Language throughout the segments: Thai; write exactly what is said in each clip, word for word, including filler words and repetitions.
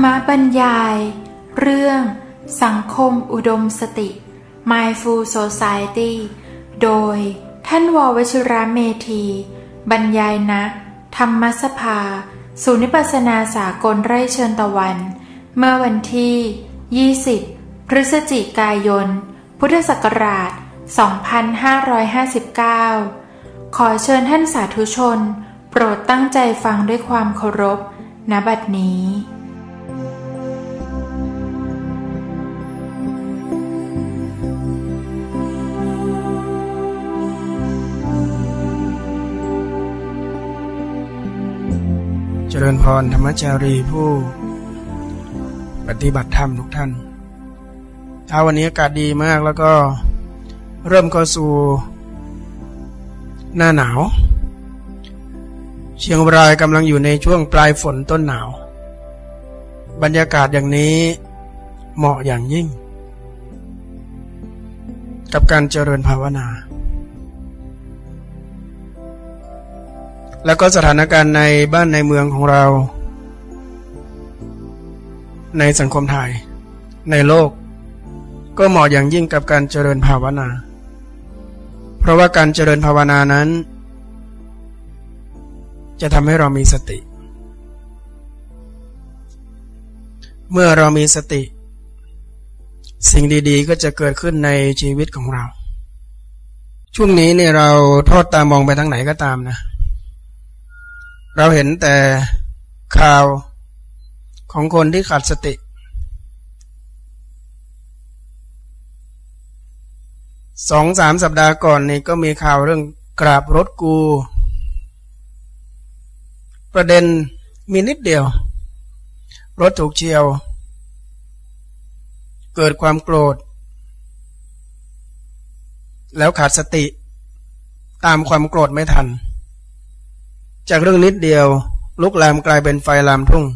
มาบรรยายเรื่องสังคมอุดมสติ Mindful Society โดยท่านว.วชิระเมธีบรรยายณธรรมสภาศูนย์วิปัสสนาสากลไร่เชิญตะวันเมื่อวันที่ยี่สิบพฤศจิกายนพุทธศักราชสองพันห้าร้อยห้าสิบเก้าขอเชิญท่านสาธุชนโปรดตั้งใจฟังด้วยความเคารพณบัดนี้เจริญพรธรรมจารีผู้ปฏิบัติธรรมทุกท่านเช้าวันนี้อากาศดีมากแล้วก็เริ่มเข้าสู่หน้าหนาวเชียงรายกำลังอยู่ในช่วงปลายฝนต้นหนาวบรรยากาศอย่างนี้เหมาะอย่างยิ่งกับการเจริญภาวนาแล้วก็สถานการณ์ในบ้านในเมืองของเราในสังคมไทยในโลกก็เหมาะอย่างยิ่งกับการเจริญภาวนาเพราะว่าการเจริญภาวนานั้นจะทำให้เรามีสติเมื่อเรามีสติสิ่งดีๆก็จะเกิดขึ้นในชีวิตของเราช่วงนี้เนี่ยเราทอดตามองไปทางไหนก็ตามนะเราเห็นแต่ข่าวของคนที่ขาดสติสองสามสัปดาห์ก่อนนี่ก็มีข่าวเรื่องกราบรถกูประเด็นมีนิดเดียวรถถูกเฉี่ยวเกิดความโกรธแล้วขาดสติตามความโกรธไม่ทันจากเรื่องนิดเดียวลุกลามกลายเป็นไฟลามทุ่ง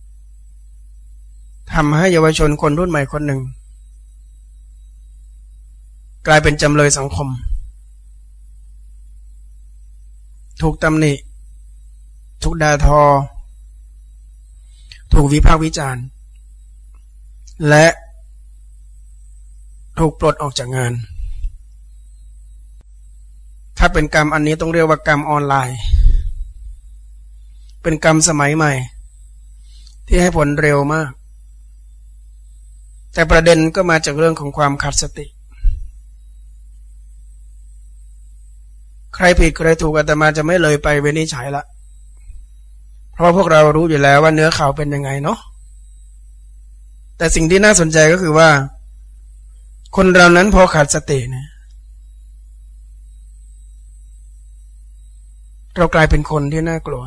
ทำให้เยาวชนคนรุ่นใหม่คนหนึ่งกลายเป็นจำเลยสังคมถูกตำหนิถูกด่าทอถูกวิพากษ์วิจารณ์และถูกปลดออกจากงานถ้าเป็นกรรมอันนี้ต้องเรียกว่ากรรมออนไลน์เป็นกรรมสมัยใหม่ที่ให้ผลเร็วมากแต่ประเด็นก็มาจากเรื่องของความขาดสติใครผิดใครถูกอาตมาจะไม่เลยไปวินิจฉัยละเพราะพวกเรารู้อยู่แล้วว่าเนื้อข่าวเป็นยังไงเนาะแต่สิ่งที่น่าสนใจก็คือว่าคนเรานั้นพอขาดสติเนี่ยเรากลายเป็นคนที่น่ากลัว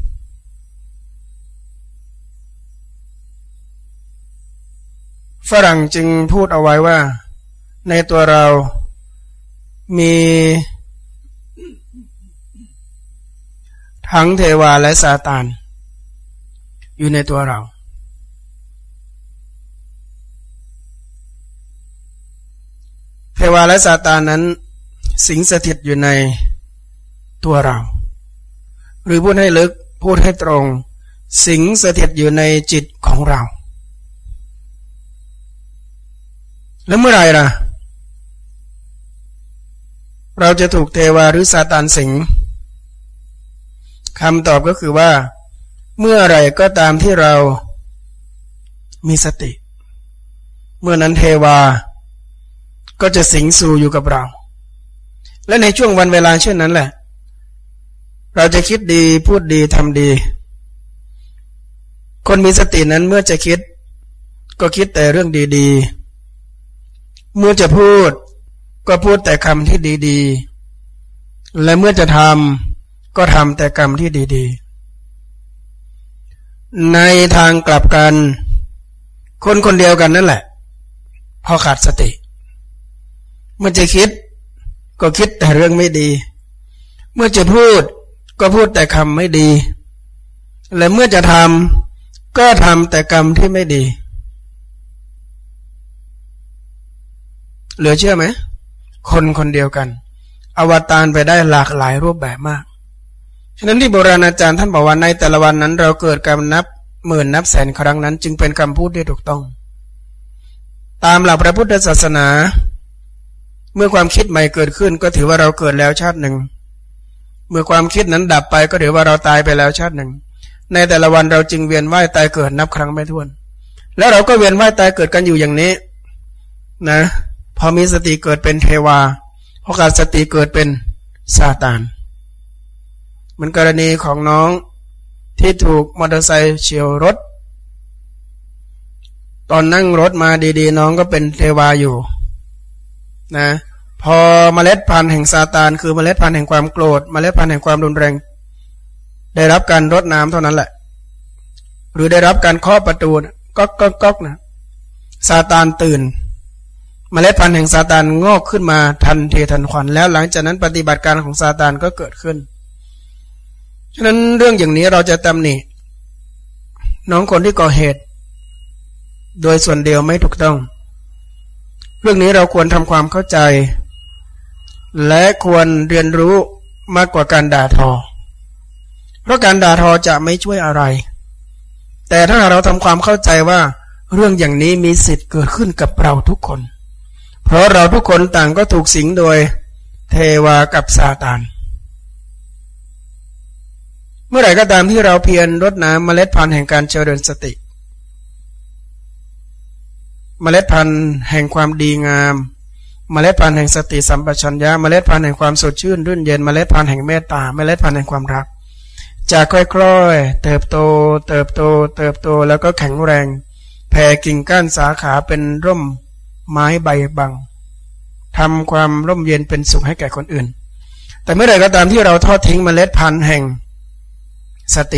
ฝรั่งจึงพูดเอาไว้ว่าในตัวเรามีทั้งเทวาและซาตานอยู่ในตัวเราเทวาและซาตานนั้นสิงสถิตอยู่ในตัวเราหรือพูดให้ลึกพูดให้ตรงสิงสถิตอยู่ในจิตของเราแล้วเมื่อไหร่ล่ะเราจะถูกเทวาหรือซาตานสิงคำตอบก็คือว่าเมื่อไหร่ก็ตามที่เรามีสติเมื่อนั้นเทวาก็จะสิงสู่อยู่กับเราและในช่วงวันเวลาเช่นนั้นแหละเราจะคิดดีพูดดีทำดีคนมีสตินั้นเมื่อจะคิดก็คิดแต่เรื่องดีๆเมื่อจะพูดก็พูดแต่คำที่ดีๆและเมื่อจะทำก็ทำแต่กรรมที่ดีๆในทางกลับกันคนคนเดียวกันนั่นแหละพอขาดสติเมื่อจะคิดก็คิดแต่เรื่องไม่ดีเมื่อจะพูดก็พูดแต่คำไม่ดีและเมื่อจะทำก็ทำแต่กรรมที่ไม่ดีเหลือเชื่อไหมคนคนเดียวกันอวตารไปได้หลากหลายรูปแบบมากฉะนั้นที่โบราณอาจารย์ท่านบอกว่าในแต่ละวันนั้นเราเกิดการนับหมื่นนับแสนครั้งนั้นจึงเป็นคำพูดที่ถูกต้องตามหลักพระพุทธศาสนาเมื่อความคิดใหม่เกิดขึ้นก็ถือว่าเราเกิดแล้วชาติหนึ่งเมื่อความคิดนั้นดับไปก็ถือว่าเราตายไปแล้วชาติหนึ่งในแต่ละวันเราจึงเวียนว่ายตายเกิดนับครั้งไม่ถ้วนแล้วเราก็เวียนว่ายตายเกิดกันอยู่อย่างนี้นะพอมีสติเกิดเป็นเทวาพอขาดสติเกิดเป็นซาตานเหมือนกรณีของน้องที่ถูกมอเตอร์ไซค์เฉี่ยวรถตอนนั่งรถมาดีๆน้องก็เป็นเทวาอยู่นะพอเมล็ดพันธุ์แห่งซาตานคือเมล็ดพันธุ์แห่งความโกรธเมล็ดพันธุ์แห่งความรุนแรงได้รับการรดน้ำเท่านั้นแหละหรือได้รับการเคาะประตูก๊อกก๊อกก๊อกนะซาตานตื่นเมล็ดพันธุ์แห่งซาตานงอกขึ้นมาทันทีทันควันแล้วหลังจากนั้นปฏิบัติการของซาตานก็เกิดขึ้นฉะนั้นเรื่องอย่างนี้เราจะตำหนิน้องคนที่ก่อเหตุโดยส่วนเดียวไม่ถูกต้องเรื่องนี้เราควรทำความเข้าใจและควรเรียนรู้มากกว่าการด่าทอเพราะการด่าทอจะไม่ช่วยอะไรแต่ถ้าเราทำความเข้าใจว่าเรื่องอย่างนี้มีสิทธิ์เกิดขึ้นกับเราทุกคนเพราะเราทุกคนต่างก็ถูกสิงโดยเทวากับซาตานเมื่อไหร่ก็ตามที่เราเพียรรดน้ำเมล็ดพันธุ์แห่งการเจริญสติเมล็ดพันธุ์แห่งความดีงามเมล็ดพันธุ์แห่งสติสัมปชัญญะเมล็ดพันธุ์แห่งความสดชื่นรื่นเย็นเมล็ดพันธุ์แห่งเมตตาเมล็ดพันธุ์แห่งความรักจะค่อยๆเติบโตเติบโตเติบโตแล้วก็แข็งแรงแผ่กิ่งก้านสาขาเป็นร่มไม้ใบบังทำความร่มเย็นเป็นสุขให้แก่คนอื่นแต่เมื่อใดก็ตามที่เราทอดทิ้งเมล็ดพันธุ์แห่งสติ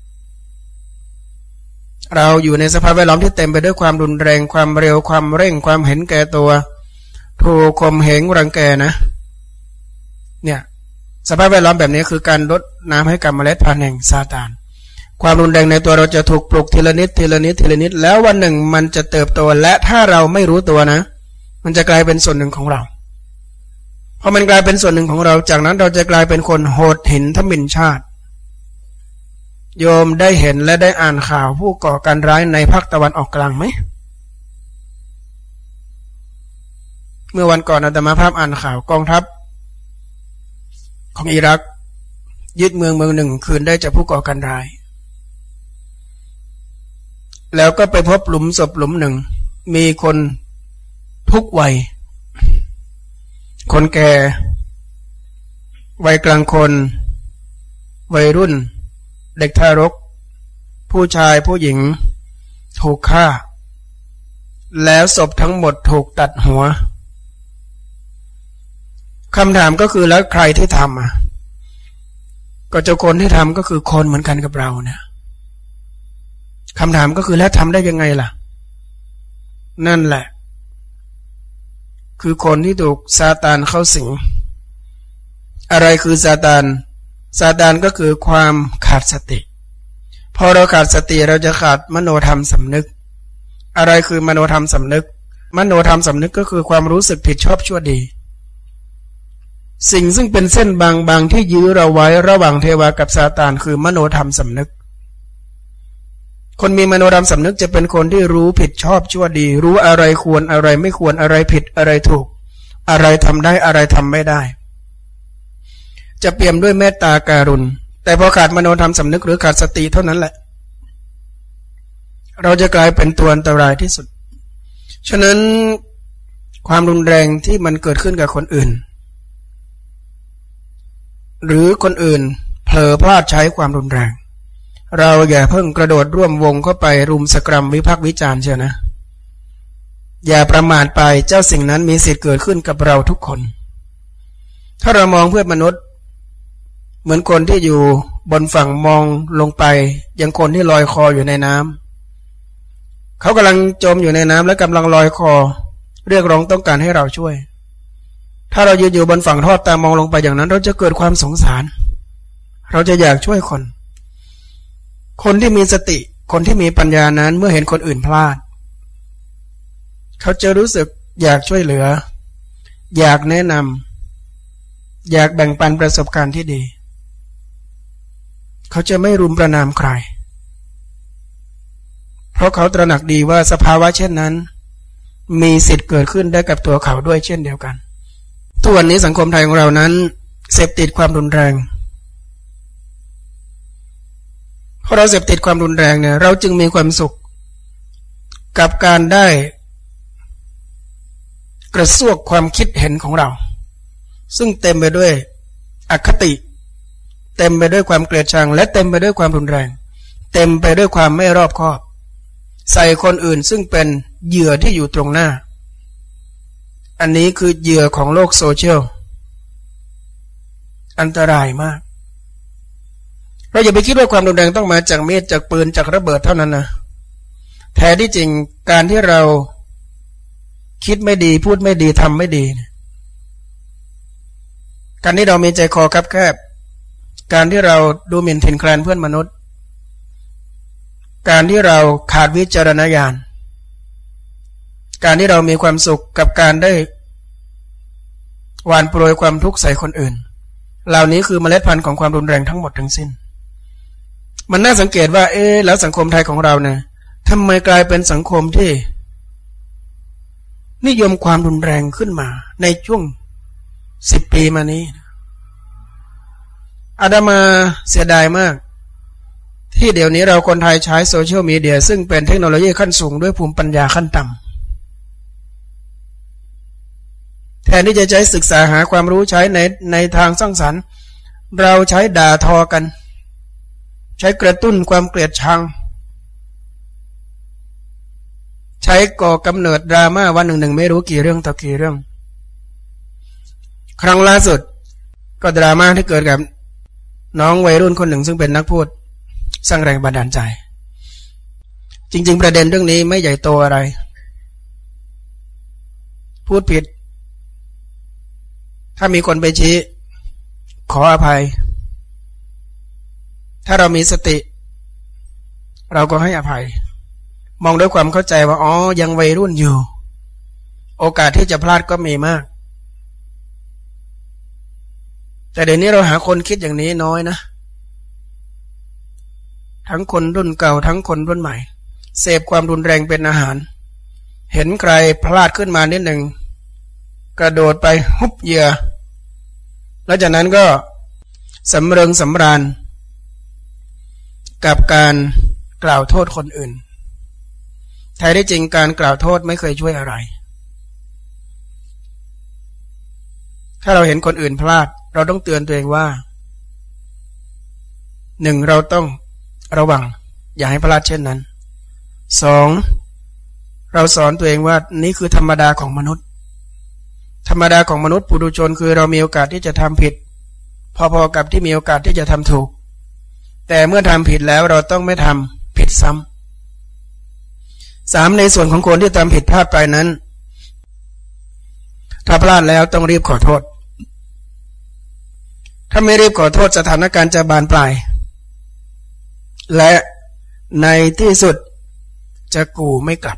เราอยู่ในสภาพแวดล้อมที่เต็มไปด้วยความรุนแรงความเร็วความเร่งความเห็นแก่ตัวถูกข่มเหงรังแกนะเนี่ยสภาพแวดล้อมแบบนี้คือการรดน้ำให้กับเมล็ดพันธุ์แห่งซาตานความรุนแรงในตัวเราจะถูกปลุกทีละนิดทีละนิดทีละนิดแล้ววันหนึ่งมันจะเติบโตและถ้าเราไม่รู้ตัวนะมันจะกลายเป็นส่วนหนึ่งของเราพอมันกลายเป็นส่วนหนึ่งของเราจากนั้นเราจะกลายเป็นคนโหดหินทมิฬชาติโยมได้เห็นและได้อ่านข่าวผู้ก่อการร้ายในภาคตะวันออกกลางไหมเมื่อวันก่อนอาตมาภาพอ่านข่าวกองทัพของอิรักยึดเมืองเมืองหนึ่งคืนได้จากผู้ก่อการร้ายแล้วก็ไปพบหลุมศพหลุมหนึ่งมีคนทุกวัยคนแก่วัยกลางคนวัยรุ่นเด็กทารกผู้ชายผู้หญิงถูกฆ่าแล้วศพทั้งหมดถูกตัดหัวคำถามก็คือแล้วใครที่ทำอ่ะก็เจ้าคนที่ทำก็คือคนเหมือนกันกับเราเนี่ยคำถามก็คือแล้วทำได้ยังไงล่ะนั่นแหละคือคนที่ถูกซาตานเข้าสิงอะไรคือซาตานซาตานก็คือความขาดสติพอเราขาดสติเราจะขาดมโนธรรมสำนึกอะไรคือมโนธรรมสำนึกมโนธรรมสำนึกก็คือความรู้สึกผิดชอบชั่วดีสิ่งซึ่งเป็นเส้นบางๆที่ยื้อเราไว้ระหว่างเทวากับซาตานคือมโนธรรมสำนึกคนมีมโนธรรมสำนึกจะเป็นคนที่รู้ผิดชอบชั่วดีรู้อะไรควรอะไรไม่ควรอะไรผิดอะไรถูกอะไรทำได้อะไรทำไม่ได้จะเปี่ยมด้วยเมตตาการุณแต่พอขาดมโนธรรมสำนึกหรือขาดสติเท่านั้นแหละเราจะกลายเป็นตัวอันตรายที่สุดฉะนั้นความรุนแรงที่มันเกิดขึ้นกับคนอื่นหรือคนอื่นเผลอพลาดใช้ความรุนแรงเราอย่าเพิ่งกระโดดร่วมวงเข้าไปรุมสกรัมวิพากษ์วิจารณ์เชียวนะอย่าประมาทไปเจ้าสิ่งนั้นมีสิทธิ์เกิดขึ้นกับเราทุกคนถ้าเรามองเพื่อนมนุษย์เหมือนคนที่อยู่บนฝั่งมองลงไปยังคนที่ลอยคออยู่ในน้ำเขากำลังจมอยู่ในน้ำและกำลังลอยคอเรียกร้องต้องการให้เราช่วยถ้าเรายืนอยู่บนฝั่งทอดตามองลงไปอย่างนั้นเราจะเกิดความสงสารเราจะอยากช่วยคนคนที่มีสติคนที่มีปัญญานั้นเมื่อเห็นคนอื่นพลาดเขาจะรู้สึกอยากช่วยเหลืออยากแนะนำอยากแบ่งปันประสบการณ์ที่ดีเขาจะไม่รุมประณามใครเพราะเขาตระหนักดีว่าสภาวะเช่นนั้นมีสิทธิ์เกิดขึ้นได้กับตัวเขาด้วยเช่นเดียวกันทุกวันนี้สังคมไทยของเรานั้นเสพติดความรุนแรงเพราะเราเสพติดความรุนแรงเนี่ยเราจึงมีความสุขกับการได้กระซวกความคิดเห็นของเราซึ่งเต็มไปด้วยอคติเต็มไปด้วยความเกลียดชังและเต็มไปด้วยความรุนแรงเต็มไปด้วยความไม่รอบคอบใส่คนอื่นซึ่งเป็นเหยื่อที่อยู่ตรงหน้าอันนี้คือเหยื่อของโลกโซเชียลอันตรายมากเราอย่าไปคิดว่าความรุนแรงต้องมาจากมีดจากปืนจากระเบิดเท่านั้นนะแท้ที่จริงการที่เราคิดไม่ดีพูดไม่ดีทำไม่ดีการที่เรามีใจคอคับแคบการที่เราดูหมิ่นถิ่นแคลนเพื่อนมนุษย์การที่เราขาดวิจารณญาณการที่เรามีความสุขกับการได้หว่านโปรยความทุกข์ใส่คนอื่นเหล่านี้คือเมล็ดพันธุ์ของความรุนแรงทั้งหมดทั้งสิ้นมันน่าสังเกตว่าเอ๊ะแล้วสังคมไทยของเราเนี่ยทำไมกลายเป็นสังคมที่นิยมความรุนแรงขึ้นมาในช่วงสิบปีมานี้อาตมาเสียดายมากที่เดี๋ยวนี้เราคนไทยใช้โซเชียลมีเดียซึ่งเป็นเทคโนโลยีขั้นสูงด้วยภูมิปัญญาขั้นต่ำแทนที่จะใช้ศึกษาหาความรู้ใช้ในในทางสร้างสรรค์เราใช้ด่าทอกันใช้กระตุ้นความเกลียดชังใช้ก่อกำเนิดดราม่าวันหนึ่งหนึ่งไม่รู้กี่เรื่องต่อกี่เรื่องครั้งล่าสุดก็ดราม่าที่เกิดกับน้องวัยรุ่นคนหนึ่งซึ่งเป็นนักพูดสร้างแรงบันดาลใจจริงๆประเด็นเรื่องนี้ไม่ใหญ่โตอะไรพูดผิดถ้ามีคนไปชี้ขออภัยถ้าเรามีสติเราก็ให้อภัยมองด้วยความเข้าใจว่าอ๋อยังวัยรุ่นอยู่โอกาสที่จะพลาดก็มีมากแต่เดี๋ยวนี้เราหาคนคิดอย่างนี้น้อยนะทั้งคนรุ่นเก่าทั้งคนรุ่นใหม่เสพความรุนแรงเป็นอาหารเห็นใครพลาดขึ้นมานิดหนึ่งกระโดดไปฮุบเหยื่อแล้วจากนั้นก็สำเริงสำราญกับการกล่าวโทษคนอื่นแท้ที่จริงการกล่าวโทษไม่เคยช่วยอะไรถ้าเราเห็นคนอื่นพลาดเราต้องเตือนตัวเองว่าหนึ่งเราต้องระวังอย่าให้พลาดเช่นนั้นสองเราสอนตัวเองว่านี่คือธรรมดาของมนุษย์ธรรมดาของมนุษย์ปุถุชนคือเรามีโอกาสที่จะทำผิดพอๆกับที่มีโอกาสที่จะทำถูกแต่เมื่อทำผิดแล้วเราต้องไม่ทำผิดซ้ำสามในส่วนของคนที่ทำผิดพลาดไปนั้นถ้าพลาดแล้วต้องรีบขอโทษถ้าไม่รีบขอโทษสถานการณ์จะบานปลายและในที่สุดจะกูไม่กลับ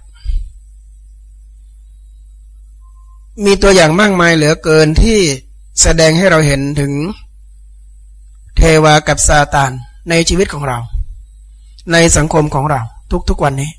มีตัวอย่างมากมายเหลือเกินที่แสดงให้เราเห็นถึงเทวากับซาตานในชีวิตของเราในสังคมของเราทุกๆวันนี้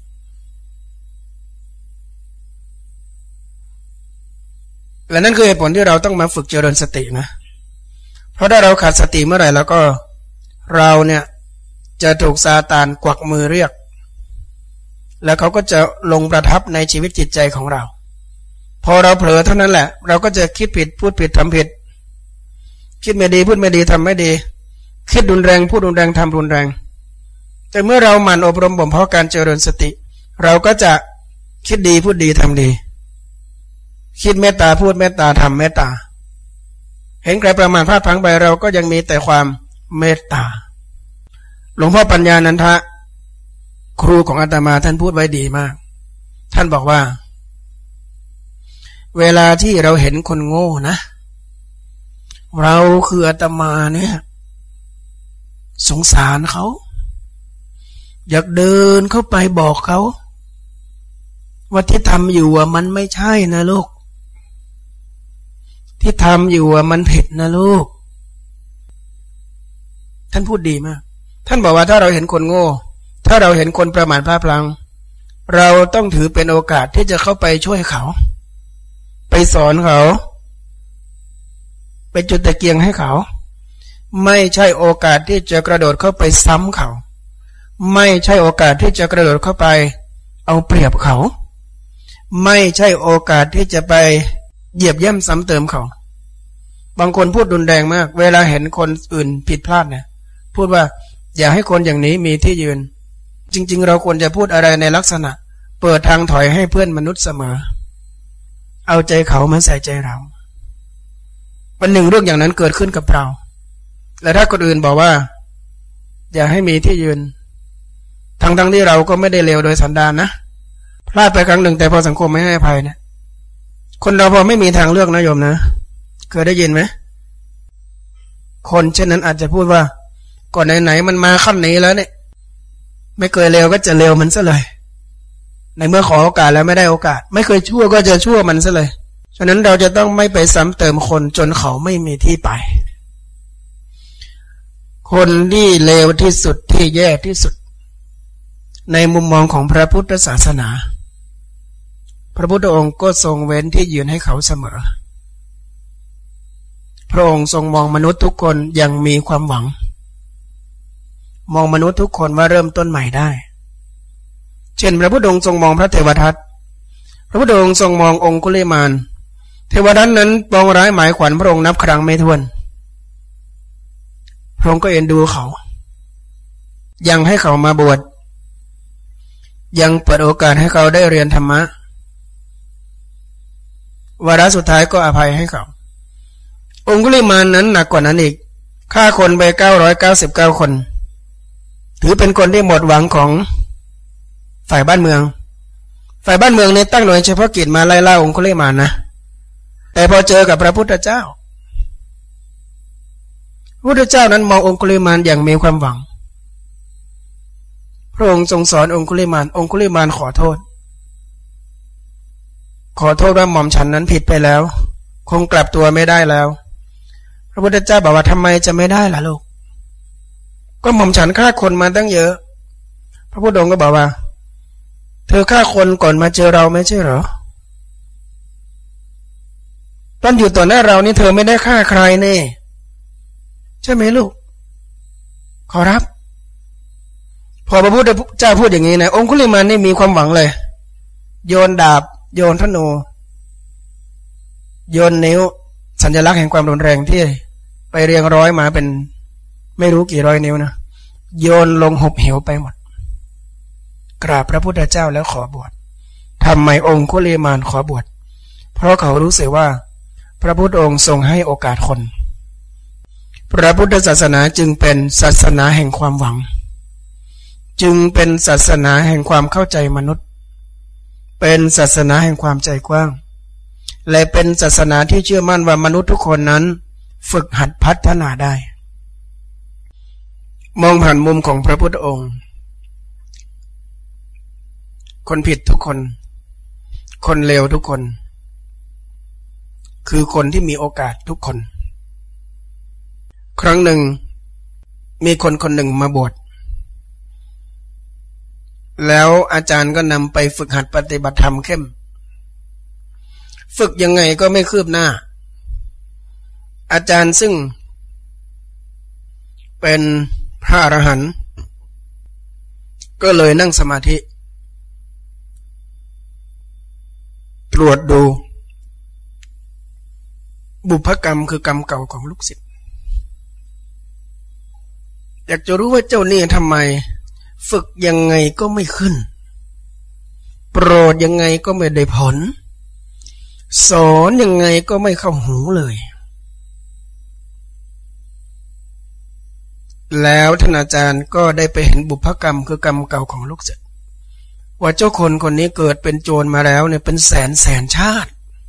และนั่นคือเหตุผลที่เราต้องมาฝึกเจริญสตินะเพราะถ้าเราขาดสติเมื่อไหร่แล้วก็เราเนี่ยจะถูกซาตานกวักมือเรียกแล้วเขาก็จะลงประทับในชีวิตจิตใจของเราพอเราเผลอเท่านั้นแหละเราก็จะคิดผิดพูดผิดทำผิดคิดไม่ดีพูดไม่ดีทำไม่ดีคิดรุนแรงพูดรุนแรงทำรุนแรงแต่เมื่อเราหมั่นอบรมบ่มเพาะการเจริญสติเราก็จะคิดดีพูดดีทำดีคิดเมตตาพูดเมตตาทำเมตตาเห็นใครประมาทพลาดพลั้งไปเราก็ยังมีแต่ความเมตตาหลวงพ่อปัญญานันทะครูของอาตมาท่านพูดไว้ดีมากท่านบอกว่าเวลาที่เราเห็นคนโง่นะเราคืออาตมาเนี่ยสงสารเขาอยากเดินเข้าไปบอกเขาว่าที่ทำอยู่อ่ะมันไม่ใช่นะลูกที่ทำอยู่อ่ะมันผิดนะลูกท่านพูดดีมากท่านบอกว่าถ้าเราเห็นคนโง่ถ้าเราเห็นคนประมาทพลาดพลั้งเราต้องถือเป็นโอกาสที่จะเข้าไปช่วยเขาไปสอนเขาไปจุดตะเกียงให้เขาไม่ใช่โอกาสที่จะกระโดดเข้าไปซ้ำเขาไม่ใช่โอกาสที่จะกระโดดเข้าไปเอาเปรียบเขาไม่ใช่โอกาสที่จะไปเหยียบย่ำซ้ำเติมเขาบางคนพูดรุนแรงมากเวลาเห็นคนอื่นผิดพลาดเนี่ยพูดว่าอย่าให้คนอย่างนี้มีที่ยืนจริงๆเราควรจะพูดอะไรในลักษณะเปิดทางถอยให้เพื่อนมนุษย์เสมอเอาใจเขามาใส่ใจเราวันหนึ่งเรื่องอย่างนั้นเกิดขึ้นกับเราและถ้าคนอื่นบอกว่าอย่าให้มีที่ยืนทั้งทั้งที่เราก็ไม่ได้เลวโดยสันดานนะพลาดไปครั้งหนึ่งแต่พอสังคมไม่ให้อภัยเนี่ยคนเราพอไม่มีทางเลือกนะโยมนะเคยได้ยินไหมคนเช่นนั้นอาจจะพูดว่าก่อนไหนๆมันมาขั้นนี้แล้วเนี่ยไม่เคยเลวก็จะเลวมันซะเลยในเมื่อขอโอกาสแล้วไม่ได้โอกาสไม่เคยชั่วก็จะชั่วมันซะเลยฉะนั้นเราจะต้องไม่ไปซ้ำเติมคนจนเขาไม่มีที่ไปคนที่เลวที่สุดที่แย่ที่สุดในมุมมองของพระพุทธศาสนาพระพุทธองค์ก็ทรงเว้นที่ยืนให้เขาเสมอพระองค์ทรงมองมนุษย์ทุกคนอย่างมีความหวังมองมนุษย์ทุกคนว่าเริ่มต้นใหม่ได้เช่นพระพุทธองค์ทรงมองพระเทวทัตพระพุทธองค์ทรงมององคุลิมานเทวทัตนั้นปองร้ายหมายขวัญพระองค์นับครั้งไม่ถ้วนพระองค์ก็เอ็นดูเขายังให้เขามาบวชยังเปิดโอกาสให้เขาได้เรียนธรรมะวาระสุดท้ายก็อภัยให้เขาองคุลิมานนั้นหนักกว่านั้นอีกฆ่าคนไปเก้าร้อยเก้าสิบเก้าคนถือเป็นคนที่หมดหวังของฝ่ายบ้านเมืองฝ่ายบ้านเมืองเนี่ยตั้งหน่วยเฉพาะกิจมาไล่ล่าองคุลิมานนะแต่พอเจอกับพระพุทธเจ้าพระพุทธเจ้านั้นมององคุลิมานอย่างมีความหวังพระองค์ทรงสอนองคุลิมานองคุลิมานขอโทษขอโทษว่าหม่อมฉันนั้นผิดไปแล้วคงกลับตัวไม่ได้แล้วพระพุทธเจ้าบอกว่าทำไมจะไม่ได้ล่ะลูกก็หม่อมฉันฆ่าคนมาตั้งเยอะพระพุทธองค์ก็บอกว่าเธอฆ่าคนก่อนมาเจอเราไม่ใช่เหรอตอนอยู่ต่อหน้าเรานี่เธอไม่ได้ฆ่าใครแน่ใช่ไหมลูกขอรับพอพระพุทธเจ้าพูดอย่างนี้นะองคุลิมานนี่มีความหวังเลยโยนดาบโยนธนูโยนนิ้วสัญลักษณ์แห่งความรุนแรงที่ไปเรียงร้อยมาเป็นไม่รู้กี่ร้อยนิ้วนะโยนลงหุบเหวไปหมดกราบพระพุทธเจ้าแล้วขอบวชทำไมองคุลิมานขอบวชเพราะเขารู้สึกว่าพระพุทธองค์ทรงให้โอกาสคนพระพุทธศาสนาจึงเป็นศาสนาแห่งความหวังจึงเป็นศาสนาแห่งความเข้าใจมนุษย์เป็นศาสนาแห่งความใจกว้างและเป็นศาสนาที่เชื่อมั่นว่ามนุษย์ทุกคนนั้นฝึกหัดพัฒนาได้มองผ่านมุมของพระพุทธองค์คนผิดทุกคนคนเลวทุกคนคือคนที่มีโอกาสทุกคนครั้งหนึ่งมีคนคนหนึ่งมาบวชแล้วอาจารย์ก็นำไปฝึกหัดปฏิบัติธรรมเข้มฝึกยังไงก็ไม่คืบหน้าอาจารย์ซึ่งเป็นพระอรหันต์ก็เลยนั่งสมาธิตรวจดูบุพกรรมคือกรรมเก่าของลูกศิษย์อยากจะรู้ว่าเจ้านี่ทำไมฝึกยังไงก็ไม่ขึ้นโปรดยังไงก็ไม่ได้ผลสอนยังไงก็ไม่เข้าหูเลยแล้วท่านอาจารย์ก็ได้ไปเห็นบุพกรรมคือกรรมเก่าของลูกศิษย์ว่าเจ้าคนคนนี้เกิดเป็นโจรมาแล้วเนี่ยเป็นแสนแสนชาติ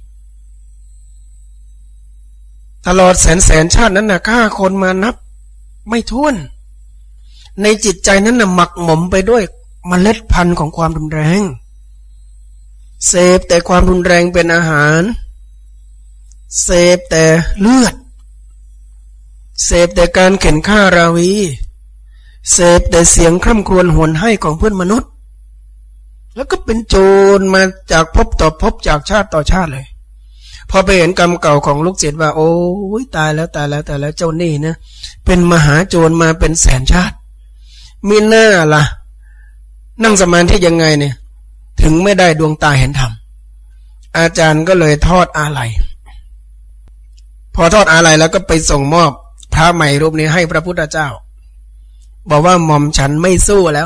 ตลอดแสนแสนชาตินั้นนะฆ่าคนมานับไม่ถ้วนในจิตใจนั้นนะหมักหมมไปด้วยเมล็ดพันธุ์ของความรุนแรงเสพแต่ความรุนแรงเป็นอาหารเสพแต่เลือดเสพแต่การเข็นฆ่าราวีเสพแต่เสียงคร่ำครวญหวนให้ของเพื่อนมนุษย์แล้วก็เป็นโจรมาจากภพต่อภพจากชาติต่อชาติเลยพอไปเห็นกรรมเก่าของลูกศิษย์ว่าโอ้ยตายแล้วตายแล้วตายแล้วเจ้านี่นะเป็นมหาโจรมาเป็นแสนชาติมีหน้าล่ะนั่งสมาธิยังไงเนี่ยถึงไม่ได้ดวงตาเห็นธรรมอาจารย์ก็เลยทอดอาลัยพอทอดอาลัยแล้วก็ไปส่งมอบพระใหม่รูปนี้ให้พระพุทธเจ้าบอกว่าหม่อมฉันไม่สู้แล้ว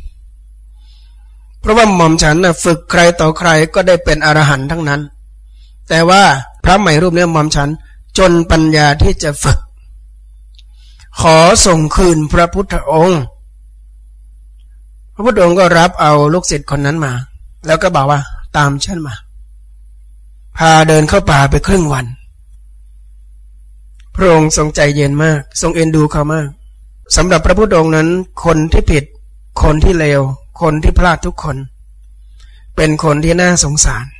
เพราะว่าหม่อมฉันน่ะฝึกใครต่อใครก็ได้เป็นอรหันต์ทั้งนั้นแต่ว่าพระใหม่รูปนี้หม่อมฉันจนปัญญาที่จะฝึกขอส่งคืนพระพุทธองค์พระพุทธองค์ก็รับเอาลูกศิษย์คนนั้นมาแล้วก็บอกว่าตามฉันมาพาเดินเข้าป่าไปครึ่งวันพระองค์ทรงใจเย็นมากทรงเอ็นดูเขามากสำหรับพระพุทธองค์นั้นคนที่ผิดคนที่เลวคนที่พลาดทุกคนเป็นคนที่น่าสงสาร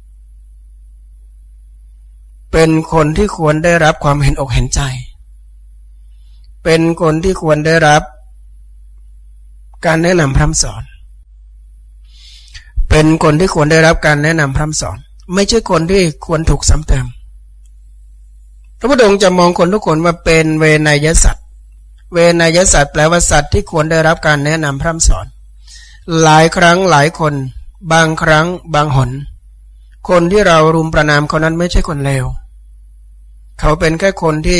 เป็นคนที่ควรได้รับความเห็นอกเห็นใจเป็นคนที่ควรได้รับการแนะนำพร่ำสอนเป็นคนที่ควรได้รับการแนะนำพร่ำสอนไม่ใช่คนที่ควรถูกซ้ำเติมพระพุทธองค์จะมองคนทุกคนว่าเป็นเวนยสัตว์เวนยสัตว์แปลว่าสัตว์ที่ควรได้รับการแนะนำพร่ำสอนหลายครั้งหลายคนบางครั้งบางหนคนที่เรารุมประณามเขานั้นไม่ใช่คนเลวเขาเป็นแค่คนที่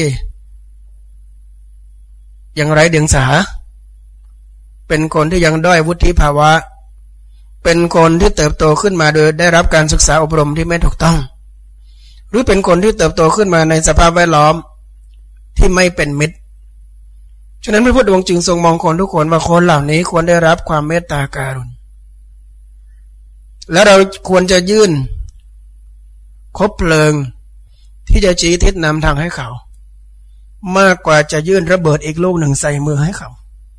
ยังไร้เดียงสาเป็นคนที่ยังด้อยวุฒิภาวะเป็นคนที่เติบโตขึ้นมาโดยได้รับการศึกษาอบรมที่ไม่ถูกต้องหรือเป็นคนที่เติบโตขึ้นมาในสภาพแวดล้อมที่ไม่เป็นมิตรฉะนั้นพระพุทธองค์จึงทรงมองคนทุกคนว่าคนเหล่านี้ควรได้รับความเมตตาการุณและเราควรจะยื่นคบเพลิงที่จะชี้ทิศนำทางให้เขามากกว่าจะยื่นระเบิดอีกลูกหนึ่งใส่มือให้เขา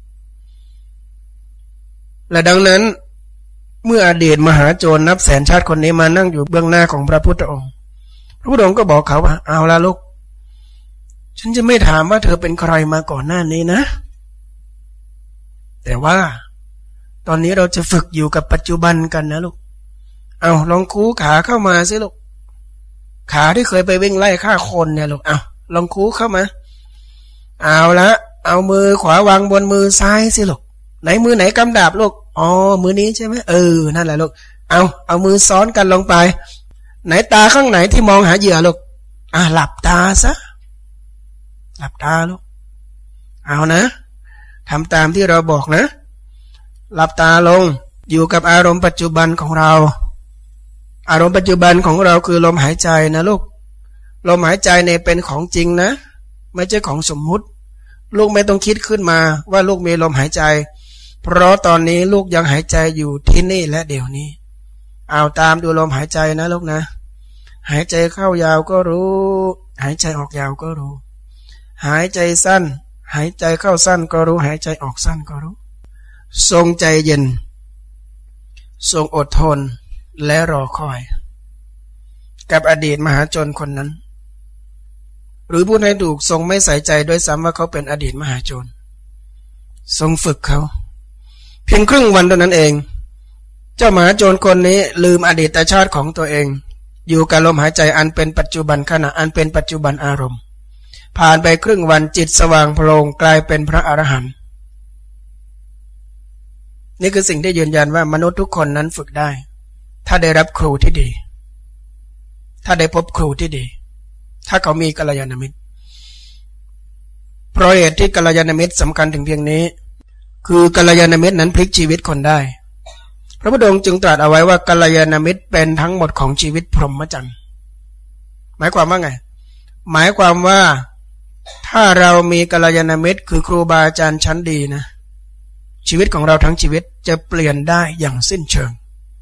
และดังนั้นเมื่ออดีตมหาโจรนับแสนชาติคนนี้มานั่งอยู่เบื้องหน้าของพระพุทธองค์พระพุทธองค์ก็บอกเขาว่าเอาละลูกฉันจะไม่ถามว่าเธอเป็นใครมาก่อนหน้านี้นะแต่ว่าตอนนี้เราจะฝึกอยู่กับปัจจุบันกันนะลูกเอาลองคูขาเข้ามาสิลูกขาที่เคยไปวิ่งไล่ฆ่าคนเนี่ยลูกเอาลองคูเข้ามาเอาละเอามือขวาวางบนมือซ้ายสิลูกไหนมือไหนกำดาบลูกอ๋อมือนี้ใช่ไหมเออนั่นแหละลูกเอาเอามือซ้อนกันลงไปไหนตาข้างไหนที่มองหาเหยื่อลูกอ่ะหลับตาซะหลับตาลูกเอานะทำตามที่เราบอกนะหลับตาลงอยู่กับอารมณ์ปัจจุบันของเราอารมณ์ปัจจุบันของเราคือลมหายใจนะลูกลมหายใจเนี่ยเป็นของจริงนะไม่ใช่ของสมมุติลูกไม่ต้องคิดขึ้นมาว่าลูกมีลมหายใจเพราะตอนนี้ลูกยังหายใจอยู่ที่นี่และเดี๋ยวนี้เอาตามดูลมหายใจนะลูกนะหายใจเข้ายาวก็รู้หายใจออกยาวก็รู้หายใจสั้นหายใจเข้าสั้นก็รู้หายใจออกสั้นก็รู้ทรงใจเย็นทรงอดทนและรอคอยกับอดีตมหาโจรคนนั้นหรือพูดให้ถูกทรงไม่ใส่ใจด้วยซ้ำว่าเขาเป็นอดีตมหาโจรทรงฝึกเขาเพียงครึ่งวันเท่านั้นเองเจ้ามหาโจรคนนี้ลืมอดีตชาติของตัวเองอยู่กับลมหายใจอันเป็นปัจจุบันขณะอันเป็นปัจจุบันอารมณ์ผ่านไปครึ่งวันจิตสว่างโพลงกลายเป็นพระอรหันต์นี่คือสิ่งที่ยืนยันว่ามนุษย์ทุกคนนั้นฝึกได้ถ้าได้รับครูที่ดีถ้าได้พบครูที่ดีถ้าเขามีกัลยาณมิตรเพราะเหตุที่กัลยาณมิตรสำคัญถึงเพียงนี้คือกัลยาณมิตรนั้นพลิกชีวิตคนได้พระพุทธองค์จึงตรัสเอาไว้ว่ากัลยาณมิตรเป็นทั้งหมดของชีวิตพรหมจรรย์หมายความว่าไงหมายความว่าถ้าเรามีกัลยาณมิตรคือครูบาอาจารย์ชั้นดีนะชีวิตของเราทั้งชีวิตจะเปลี่ยนได้อย่างสิ้นเชิง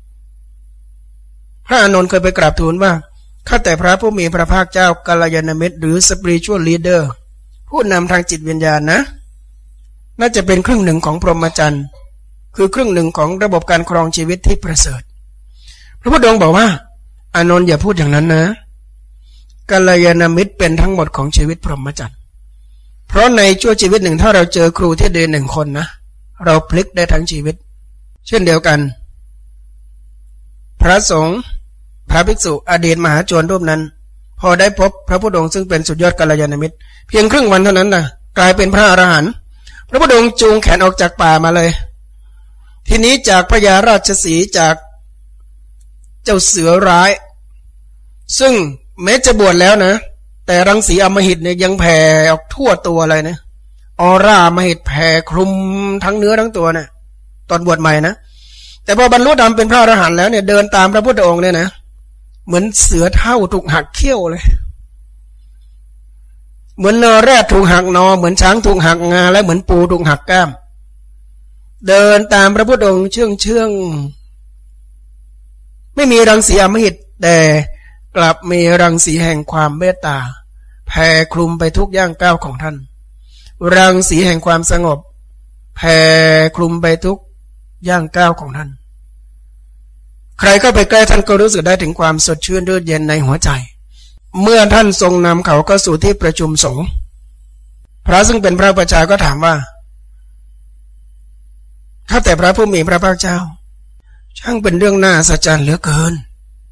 พระอานนท์เคยไปกราบทูลว่าข้าแต่พระผู้มีพระภาคเจ้ากัลยาณมิตรหรือ spiritual leader ผู้นำทางจิตวิญญาณนะน่าจะเป็นครึ่งหนึ่งของพรหมจรรย์คือครึ่งหนึ่งของระบบการครองชีวิตที่ประเสริฐพระพุทธองค์บอกว่าอานนท์อย่าพูดอย่างนั้นนะกัลยาณมิตรเป็นทั้งหมดของชีวิตพรหมจรรย์เพราะในชั่วชีวิตหนึ่งถ้าเราเจอครูที่ดีหนึ่งคนนะเราพลิกได้ทั้งชีวิตเช่นเดียวกันพระสงฆ์พระภิกษุอดีตมหาโจรรูปนั้นพอได้พบพระพุทธองค์ซึ่งเป็นสุดยอดกัลยาณมิตรเพียงครึ่งวันเท่านั้นนะกลายเป็นพระอรหันต์พระพุทธองค์จูงแขนออกจากป่ามาเลยทีนี้จากพระยาราชสีห์จากเจ้าเสือร้ายซึ่งแม้จะบวชแล้วนะแต่รังสีอำมหิตเนี่ยยังแผ่ออกทั่วตัวเลยนะออร่าอำมหิตแผ่คลุมทั้งเนื้อทั้งตัวนะตอนบวชใหม่นะแต่พอบรรลุธรรมเป็นพระอรหันต์แล้วเนี่ยเดินตามพระพุทธองค์เนี่ยนะเหมือนเสือเท่าถูกหักเขี้ยวเลยเหมือนนอแรดถูกหักนอเหมือนช้างถูกหักงาและเหมือนปูถูกหักก้ามเดินตามพระพุทธองค์เชื่องเชื่องไม่มีรังสีอำมหิตแต่กลับมีรังสีแห่งความเมตตาแผ่คลุมไปทุกย่างก้าวของท่านรังสีแห่งความสงบแผ่คลุมไปทุกย่างก้าวของท่านใครก็ไปใกล้ท่านก็รู้สึกได้ถึงความสดชื่นเยือกเย็นในหัวใจเมื่อท่านทรงนำเขาเข้าสู่ที่ประชุมสงฆ์พระซึ่งเป็นพระประชาก็ถามว่าข้าแต่พระผู้มีพระภาคเจ้าช่างเป็นเรื่องน่าอัศจรรย์เหลือเกิน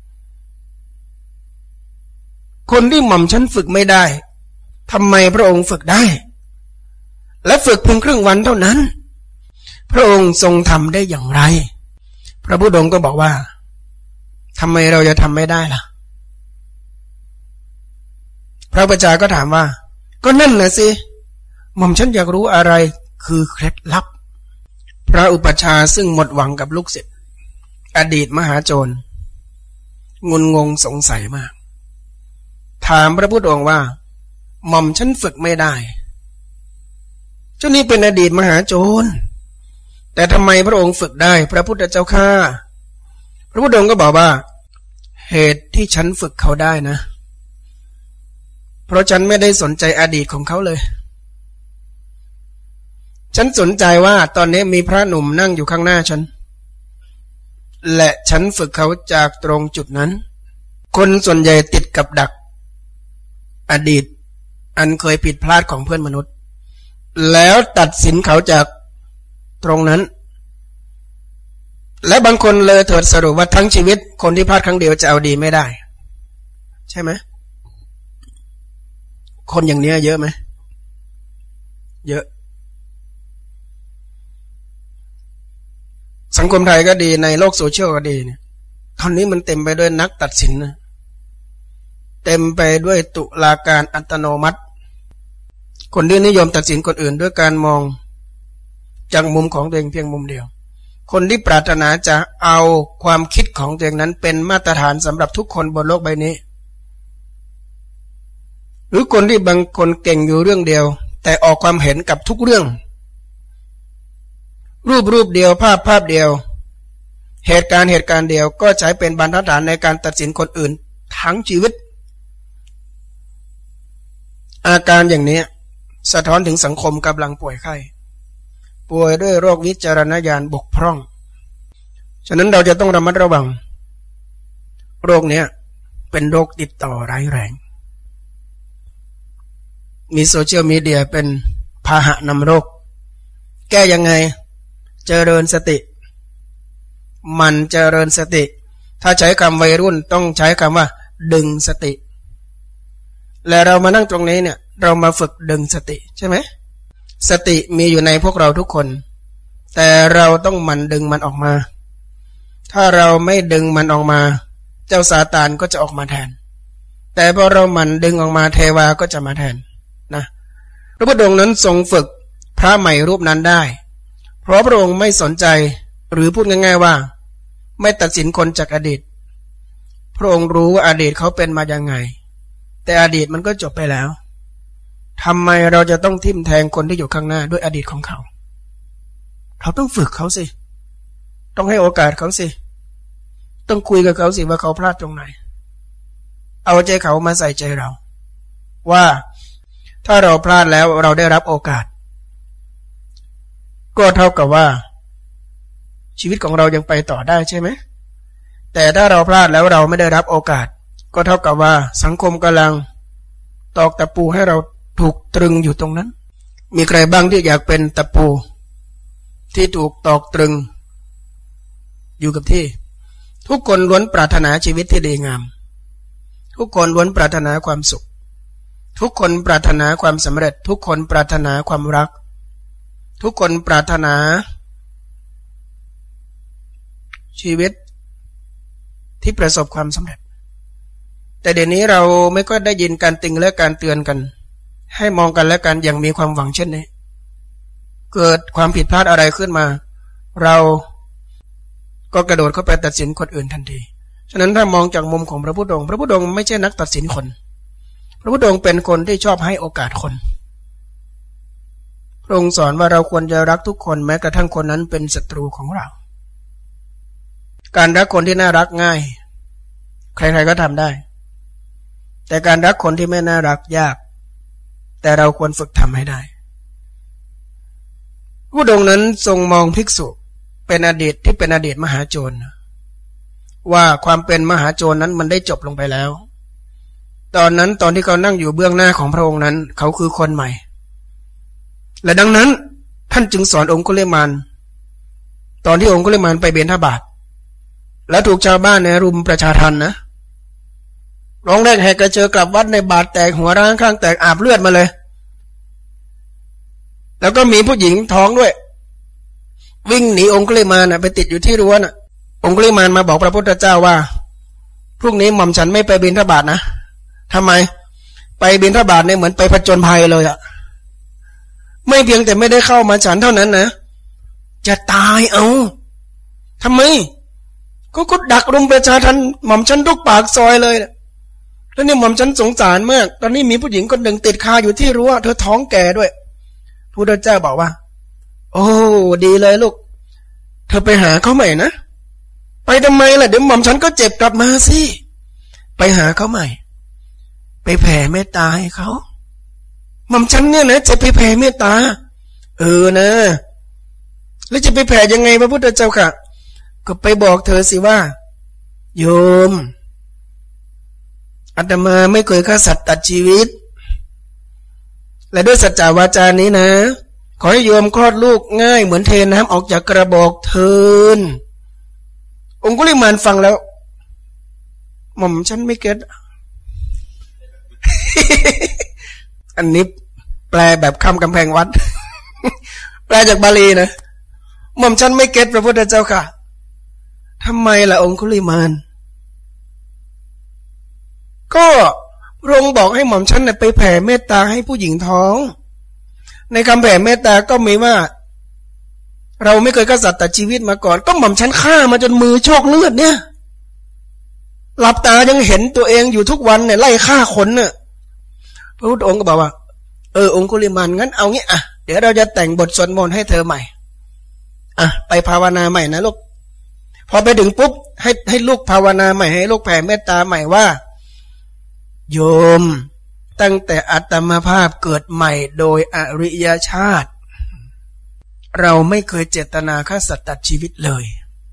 คนที่หม่อมฉันฝึกไม่ได้ทำไมพระองค์ฝึกได้และฝึกเพียงครึ่งวันเท่านั้นพระองค์ทรงทำได้อย่างไรพระพุทธองค์ก็บอกว่าทำไมเราจะทำไม่ได้ล่ะพระประชาก็ถามว่าก็นั่นนะสิหม่อมฉันอยากรู้อะไรคือเคล็ดลับพระอุปัชฌาย์ซึ่งหมดหวังกับลูกศิษย์อดีตมหาโจรงุนงงสงสัยมากถามพระพุทธองค์ว่าหม่อมฉันฝึกไม่ได้เจ้านี้เป็นอดีตมหาโจรแต่ทำไมพระองค์ฝึกได้พระพุทธเจ้าข้าพระพุทธองค์ก็บอกว่าเหตุที่ฉันฝึกเขาได้นะเพราะฉันไม่ได้สนใจอดีตของเขาเลยฉันสนใจว่าตอนนี้มีพระหนุ่มนั่งอยู่ข้างหน้าฉันและฉันฝึกเขาจากตรงจุดนั้นคนส่วนใหญ่ติดกับดักอดีตอันเคยผิดพลาดของเพื่อนมนุษย์แล้วตัดสินเขาจากตรงนั้นและบางคนเลยเถิดสรุปว่าทั้งชีวิตคนที่พลาดครั้งเดียวจะเอาดีไม่ได้ใช่ไหมคนอย่างนี้เยอะไหมเยอะสังคมไทยก็ดีในโลกโซเชียลก็ดีเนี่ยตอนนี้มันเต็มไปด้วยนักตัดสินนะเต็มไปด้วยตุลาการอัตโนมัติคนที่นิยมตัดสินคนอื่นด้วยการมองจากมุมของตัวเองเพียงมุมเดียวคนที่ปรารถนาจะเอาความคิดของตัวเองนั้นเป็นมาตรฐานสำหรับทุกคนบนโลกใบนี้หรือคนที่บางคนเก่งอยู่เรื่องเดียวแต่ออกความเห็นกับทุกเรื่องรูปรูปเดียวภาพภาพเดียวเหตุการณ์เหตุการณ์เดียวก็ใช้เป็นบรรทัดฐานในการตัดสินคนอื่นทั้งชีวิตอาการอย่างนี้สะท้อนถึงสังคมกำลังป่วยไข้ป่วยด้วยโรควิจารณญาณบกพร่องฉะนั้นเราจะต้องระมัดระวังโรคนี้เป็นโรคติดต่อร้ายแรงมีโซเชียลมีเดียเป็นพาหะนำโรคแก้ยังไงเจริญสติมันเจริญสติถ้าใช้คำวัยรุ่นต้องใช้คำว่าดึงสติและเรามานั่งตรงนี้เนี่ยเรามาฝึกดึงสติใช่ไหมสติมีอยู่ในพวกเราทุกคนแต่เราต้องมันดึงมันออกมาถ้าเราไม่ดึงมันออกมาเจ้าซาตานก็จะออกมาแทนแต่พอเรามันดึงออกมาเทวาก็จะมาแทนนะพระพุทธองค์นั้นทรงฝึกพระใหม่รูปนั้นได้เพราะพระองค์ไม่สนใจหรือพูดง่ายๆว่าไม่ตัดสินคนจากอดีตพระองค์รู้ว่าอดีตเขาเป็นมายังไงแต่อดีตมันก็จบไปแล้วทำไมเราจะต้องทิ่มแทงคนที่อยู่ข้างหน้าด้วยอดีตของเขาเราต้องฝึกเขาสิต้องให้โอกาสเขาสิต้องคุยกับเขาสิว่าเขาพลาดตรงไหนเอาใจเขามาใส่ใจเราว่าถ้าเราพลาดแล้วเราได้รับโอกาสก็เท่ากับว่าชีวิตของเรายังไปต่อได้ใช่ไหมแต่ถ้าเราพลาดแล้วเราไม่ได้รับโอกาสก็เท่ากับว่าสังคมกำลังตอกตะปูให้เราถูกตรึงอยู่ตรงนั้นมีใครบ้างที่อยากเป็นตะปูที่ถูกตอกตรึงอยู่กับที่ทุกคนล้วนปรารถนาชีวิตที่ดีงามทุกคนล้วนปรารถนาความสุขทุกคนปรารถนาความสำเร็จทุกคนปรารถนาความรักทุกคนปรารถนาชีวิตที่ประสบความสำเร็จแต่เดี๋ยวนี้เราไม่ก็ได้ยินการติงและการเตือนกันให้มองกันและกันอย่างมีความหวังเช่นนี้เกิดความผิดพลาดอะไรขึ้นมาเราก็กระโดดเข้าไปตัดสินคนอื่นทันทีฉะนั้นถ้ามองจากมุมของพระพุทธองค์พระพุทธองค์ไม่ใช่นักตัดสินคนพระพุทธองค์เป็นคนที่ชอบให้โอกาสคนพระองค์สอนว่าเราควรจะรักทุกคนแม้กระทั่งคนนั้นเป็นศัตรูของเราการรักคนที่น่ารักง่ายใครๆก็ทำได้แต่การรักคนที่ไม่น่ารักยากแต่เราควรฝึกทำให้ได้พระพุทธองค์นั้นทรงมองภิกษุเป็นอดีตที่เป็นอดีตมหาโจรว่าความเป็นมหาโจรนั้นมันได้จบลงไปแล้วตอนนั้นตอนที่เขานั่งอยู่เบื้องหน้าของพระองค์นั้นเขาคือคนใหม่และดังนั้นท่านจึงสอนองคุลิมานตอนที่องคุลิมานไปเบิณฑบาตแล้วถูกชาวบ้านในรุมประชาทัณฑ์นะร้องแรกแหกกระเจิงกลับวัดในบาดแตกหัวร้างข้างแตกอาบเลือดมาเลยแล้วก็มีผู้หญิงท้องด้วยวิ่งหนีองคุลิมานนะไปติดอยู่ที่รั้วน่ะองคุลิมานมาบอกพระพุทธเจ้าว่าพรุ่งนี้หม่อมฉันไม่ไปบิณฑบาตนะทำไมไปบิณฑบาตเนี่ยเหมือนไปผจญภัยเลยอะไม่เพียงแต่ไม่ได้เข้ามาฉันเท่านั้นนะจะตายเอาทำไมก็ก็ดักรุมประชาทัณฑ์หม่อมฉันทุกปากซอยเลยแล้วเนี่ยหม่อมฉันสงสารมากตอนนี้มีผู้หญิงคนหนึ่งติดคาอยู่ที่รั้วเธอท้องแก่ด้วยพระพุทธเจ้าบอกว่าโอ้ดีเลยลูกเธอไปหาเขาใหม่นะไปทำไมล่ะเดี๋ยวหม่อมฉันก็เจ็บกลับมาสิไปหาเขาใหม่ไปแผ่เมตตาให้เขาหม่อมฉันเนี่ยนะจะไปแผ่เมตตาเออนะแล้วจะไปแผ่ยังไงพระพุทธเจ้าค่ะก็ไปบอกเธอสิว่าโยมอาตมาไม่เคยฆ่าสัตว์ตัดชีวิตและด้วยสัจจาวาจานี้นะขอให้โยมคลอดลูกง่ายเหมือนเทน้ำออกจากกระบอกเทินองคุลิมานฟังแล้วหม่อมฉันไม่เก็ต อันนี้แปลแบบคำกำแพงวัด แปลจากบาลีนะหม่อมฉันไม่เก็ตพระพุทธเจ้าค่ะทำไมล่ะองคุลิมานก็พระองค์บอกให้หม่อมฉันไปแผ่เมตตาให้ผู้หญิงท้องในคำแผ่เมตตาก็มีว่าเราไม่เคยฆ่าสัตว์ตัดชีวิตมาก่อนก็หม่อมฉันฆ่ามาจนมือโชกเลือดเนี่ยหลับตายังเห็นตัวเองอยู่ทุกวันเนี่ยไล่ฆ่าคนเนี่ยพระพุทธองค์ก็บอกว่าเออองคุลิมานงั้นเอางี้อ่ะเดี๋ยวเราจะแต่งบทสวดมนต์ให้เธอใหม่อ่ะไปภาวนาใหม่นะลูกพอไปถึงปุ๊บให้ให้ลูกภาวนาใหม่ให้ลูกแผ่เมตตาใหม่ว่าโยมตั้งแต่อาตมาภาพเกิดใหม่โดยอริยชาติเราไม่เคยเจตนาฆ่าสัตว์ตัดชีวิตเลย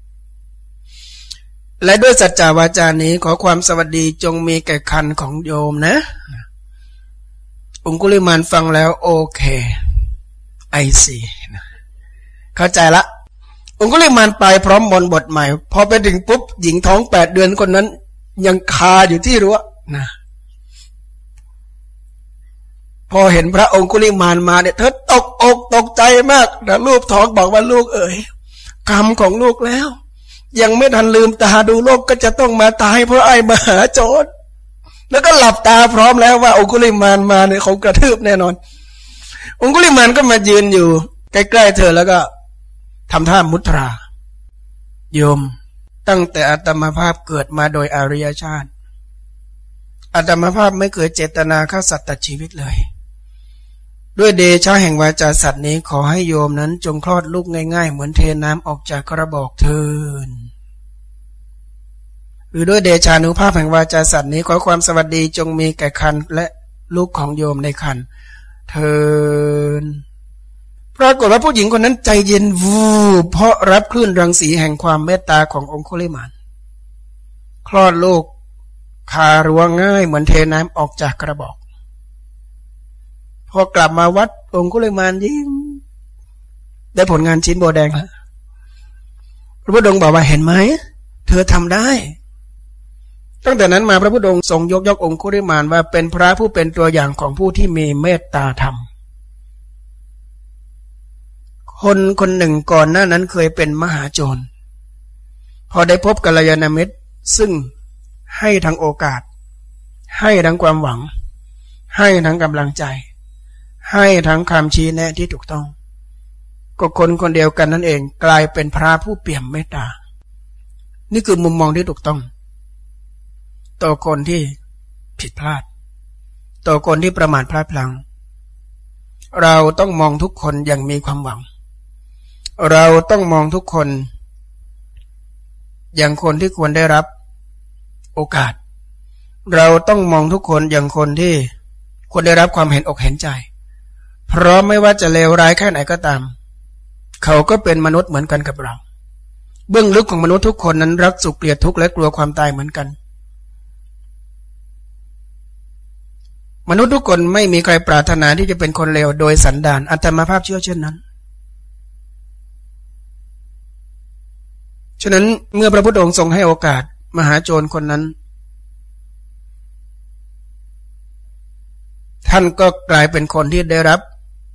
และด้วยสัจจาวาจานี้ขอความสวัสดีจงมีแก่คันของโยมนะองคุลิมานฟังแล้วโอเคไอซีเข้าใจละองคุลิมานไปพร้อมบนบทใหม่พอไปถึงปุ๊บหญิงท้องแปดเดือนคนนั้นยังคาอยู่ที่รั้วนะพอเห็นพระองคุลิมานมาเนี่ยเธอตกอกตกใจมากนะลูกท้องบอกว่าลูกเอ๋ยกรรมของลูกแล้วยังไม่ทันลืมตาดูโลกก็จะต้องมาตายเพราะไอ้มหาโจรแล้วก็หลับตาพร้อมแล้วว่าองคุลิมานมาเนี่ยเขากระทืบแน่นอนองคุลิมานก็มายืนอยู่ใกล้ๆเธอแล้วก็ทำท่ามุทราโยมตั้งแต่อาตมาภาพเกิดมาโดยอริยชาติอาตมาภาพไม่เคยเจตนาฆ่าสัตว์ตัดชีวิตเลยด้วยเดชะแห่งวาจาสัตว์นี้ขอให้โยมนั้นจงคลอดลูกง่ายๆเหมือนเทน้ำออกจากกระบอกเทินหรือด้วยเดชานุภาพแห่งวาจาสัตว์นี้ขอความสวัสดีจงมีแก่คันและลูกของโยมในคันเทินปรากฏว่าผู้หญิงคนนั้นใจเย็นวูบเพราะรับคลื่นรังสีแห่งความเมตตาขององคุลิมานคลอดลูกคารั้วง่ายเหมือนเทน้ำออกจากกระบอกพอกลับมาวัดองคุลิมานยิ้มได้ผลงานชิ้นโบแดงแล้วพระพุทธองค์บอกว่าเห็นไหมเธอทำได้ตั้งแต่นั้นมาพระพุทธองค์ทรงยกย่ององคุลิมานว่าเป็นพระผู้เป็นตัวอย่างของผู้ที่มีเมตตาธรรมคนคนหนึ่งก่อนหน้านั้นเคยเป็นมหาโจรพอได้พบกัลยาณมิตรซึ่งให้ทั้งโอกาสให้ทั้งความหวังให้ทั้งกำลังใจให้ทั้งคำชี้แนะที่ถูกต้องก็คนคนเดียวกันนั่นเองกลายเป็นพระผู้เปี่ยมเมตตานี่คือมุมมองที่ถูกต้องต่อคนที่ผิดพลาดต่อคนที่ประมาทพลาดพลั้งเราต้องมองทุกคนอย่างมีความหวังเราต้องมองทุกคนอย่างคนที่ควรได้รับโอกาสเราต้องมองทุกคนอย่างคนที่ควรได้รับความเห็นอกเห็นใจเพราะไม่ว่าจะเลวร้ายแค่ไหนก็ตามเขาก็เป็นมนุษย์เหมือนกันกับเราเบื้องลึกของมนุษย์ทุกคนนั้นรักสุขเกลียดทุกข์และกลัวความตายเหมือนกันมนุษย์ทุกคนไม่มีใครปรารถนาที่จะเป็นคนเลวโดยสันดานอาตมาภาพเชื่อเช่นนั้นฉะนั้นเมื่อพระพุทธองค์ทรงให้โอกาสมหาโจรคนนั้นท่านก็กลายเป็นคนที่ได้รับ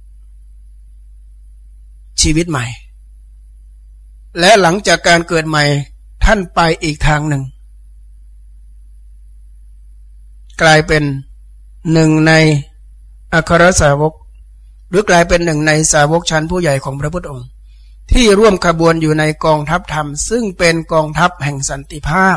ชีวิตใหม่และหลังจากการเกิดใหม่ท่านไปอีกทางหนึ่งกลายเป็นหนึ่งในอัครสาวกหรือกลายเป็นหนึ่งในสาวกชั้นผู้ใหญ่ของพระพุทธองค์ที่ร่วมขบวนอยู่ในกองทัพธรรมซึ่งเป็นกองทัพแห่งสันติภาพ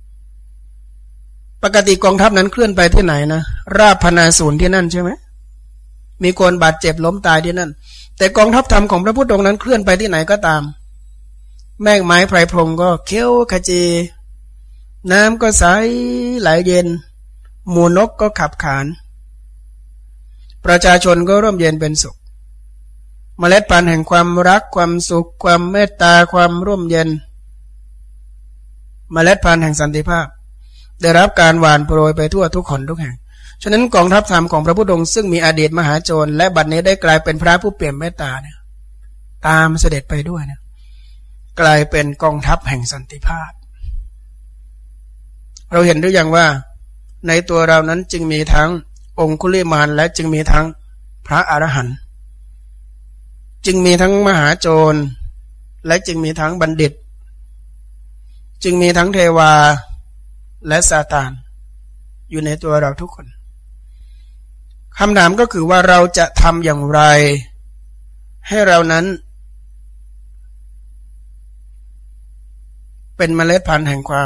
ปกติกองทัพนั้นเคลื่อนไปที่ไหนนะราพนาศูนย์ที่นั่นใช่ไหมมีคนบาดเจ็บล้มตายที่นั่นแต่กองทัพธรรมของพระพุทธองค์นั้นเคลื่อนไปที่ไหนก็ตามแม่ไม้ไพรพรมก็เขียวขจีน้ำก็ใสไหลเย็นหมูนกก็ขับขานประชาชนก็ร่มเย็นเป็นสุขเมล็ดพันธุ์แห่งความรักความสุขความเมตตาความร่มเย็นเมล็ดพันธุ์แห่งสันติภาพได้รับการหว่านโปรยไปทั่วทุกคนทุกแห่งฉะนั้นกองทัพธรรมของพระพุทธองค์ซึ่งมีอดีตมหาโจรและบัดนี้ได้กลายเป็นพระผู้เปี่ยมเมตตาเนี่ยตามเสด็จไปด้วยเนี่ยกลายเป็นกองทัพแห่งสันติภาพเราเห็นหรือยังว่าในตัวเรานั้นจึงมีทั้งองคุลิมานและจึงมีทั้งพระอรหันต์จึงมีทั้งมหาโจรและจึงมีทั้งบัณฑิตจึงมีทั้งเทวาและซาตานอยู่ในตัวเราทุกคนคำถามก็คือว่าเราจะทำอย่างไรให้เรานั้นเป็นเมล็ดพันธุ์แห่งความ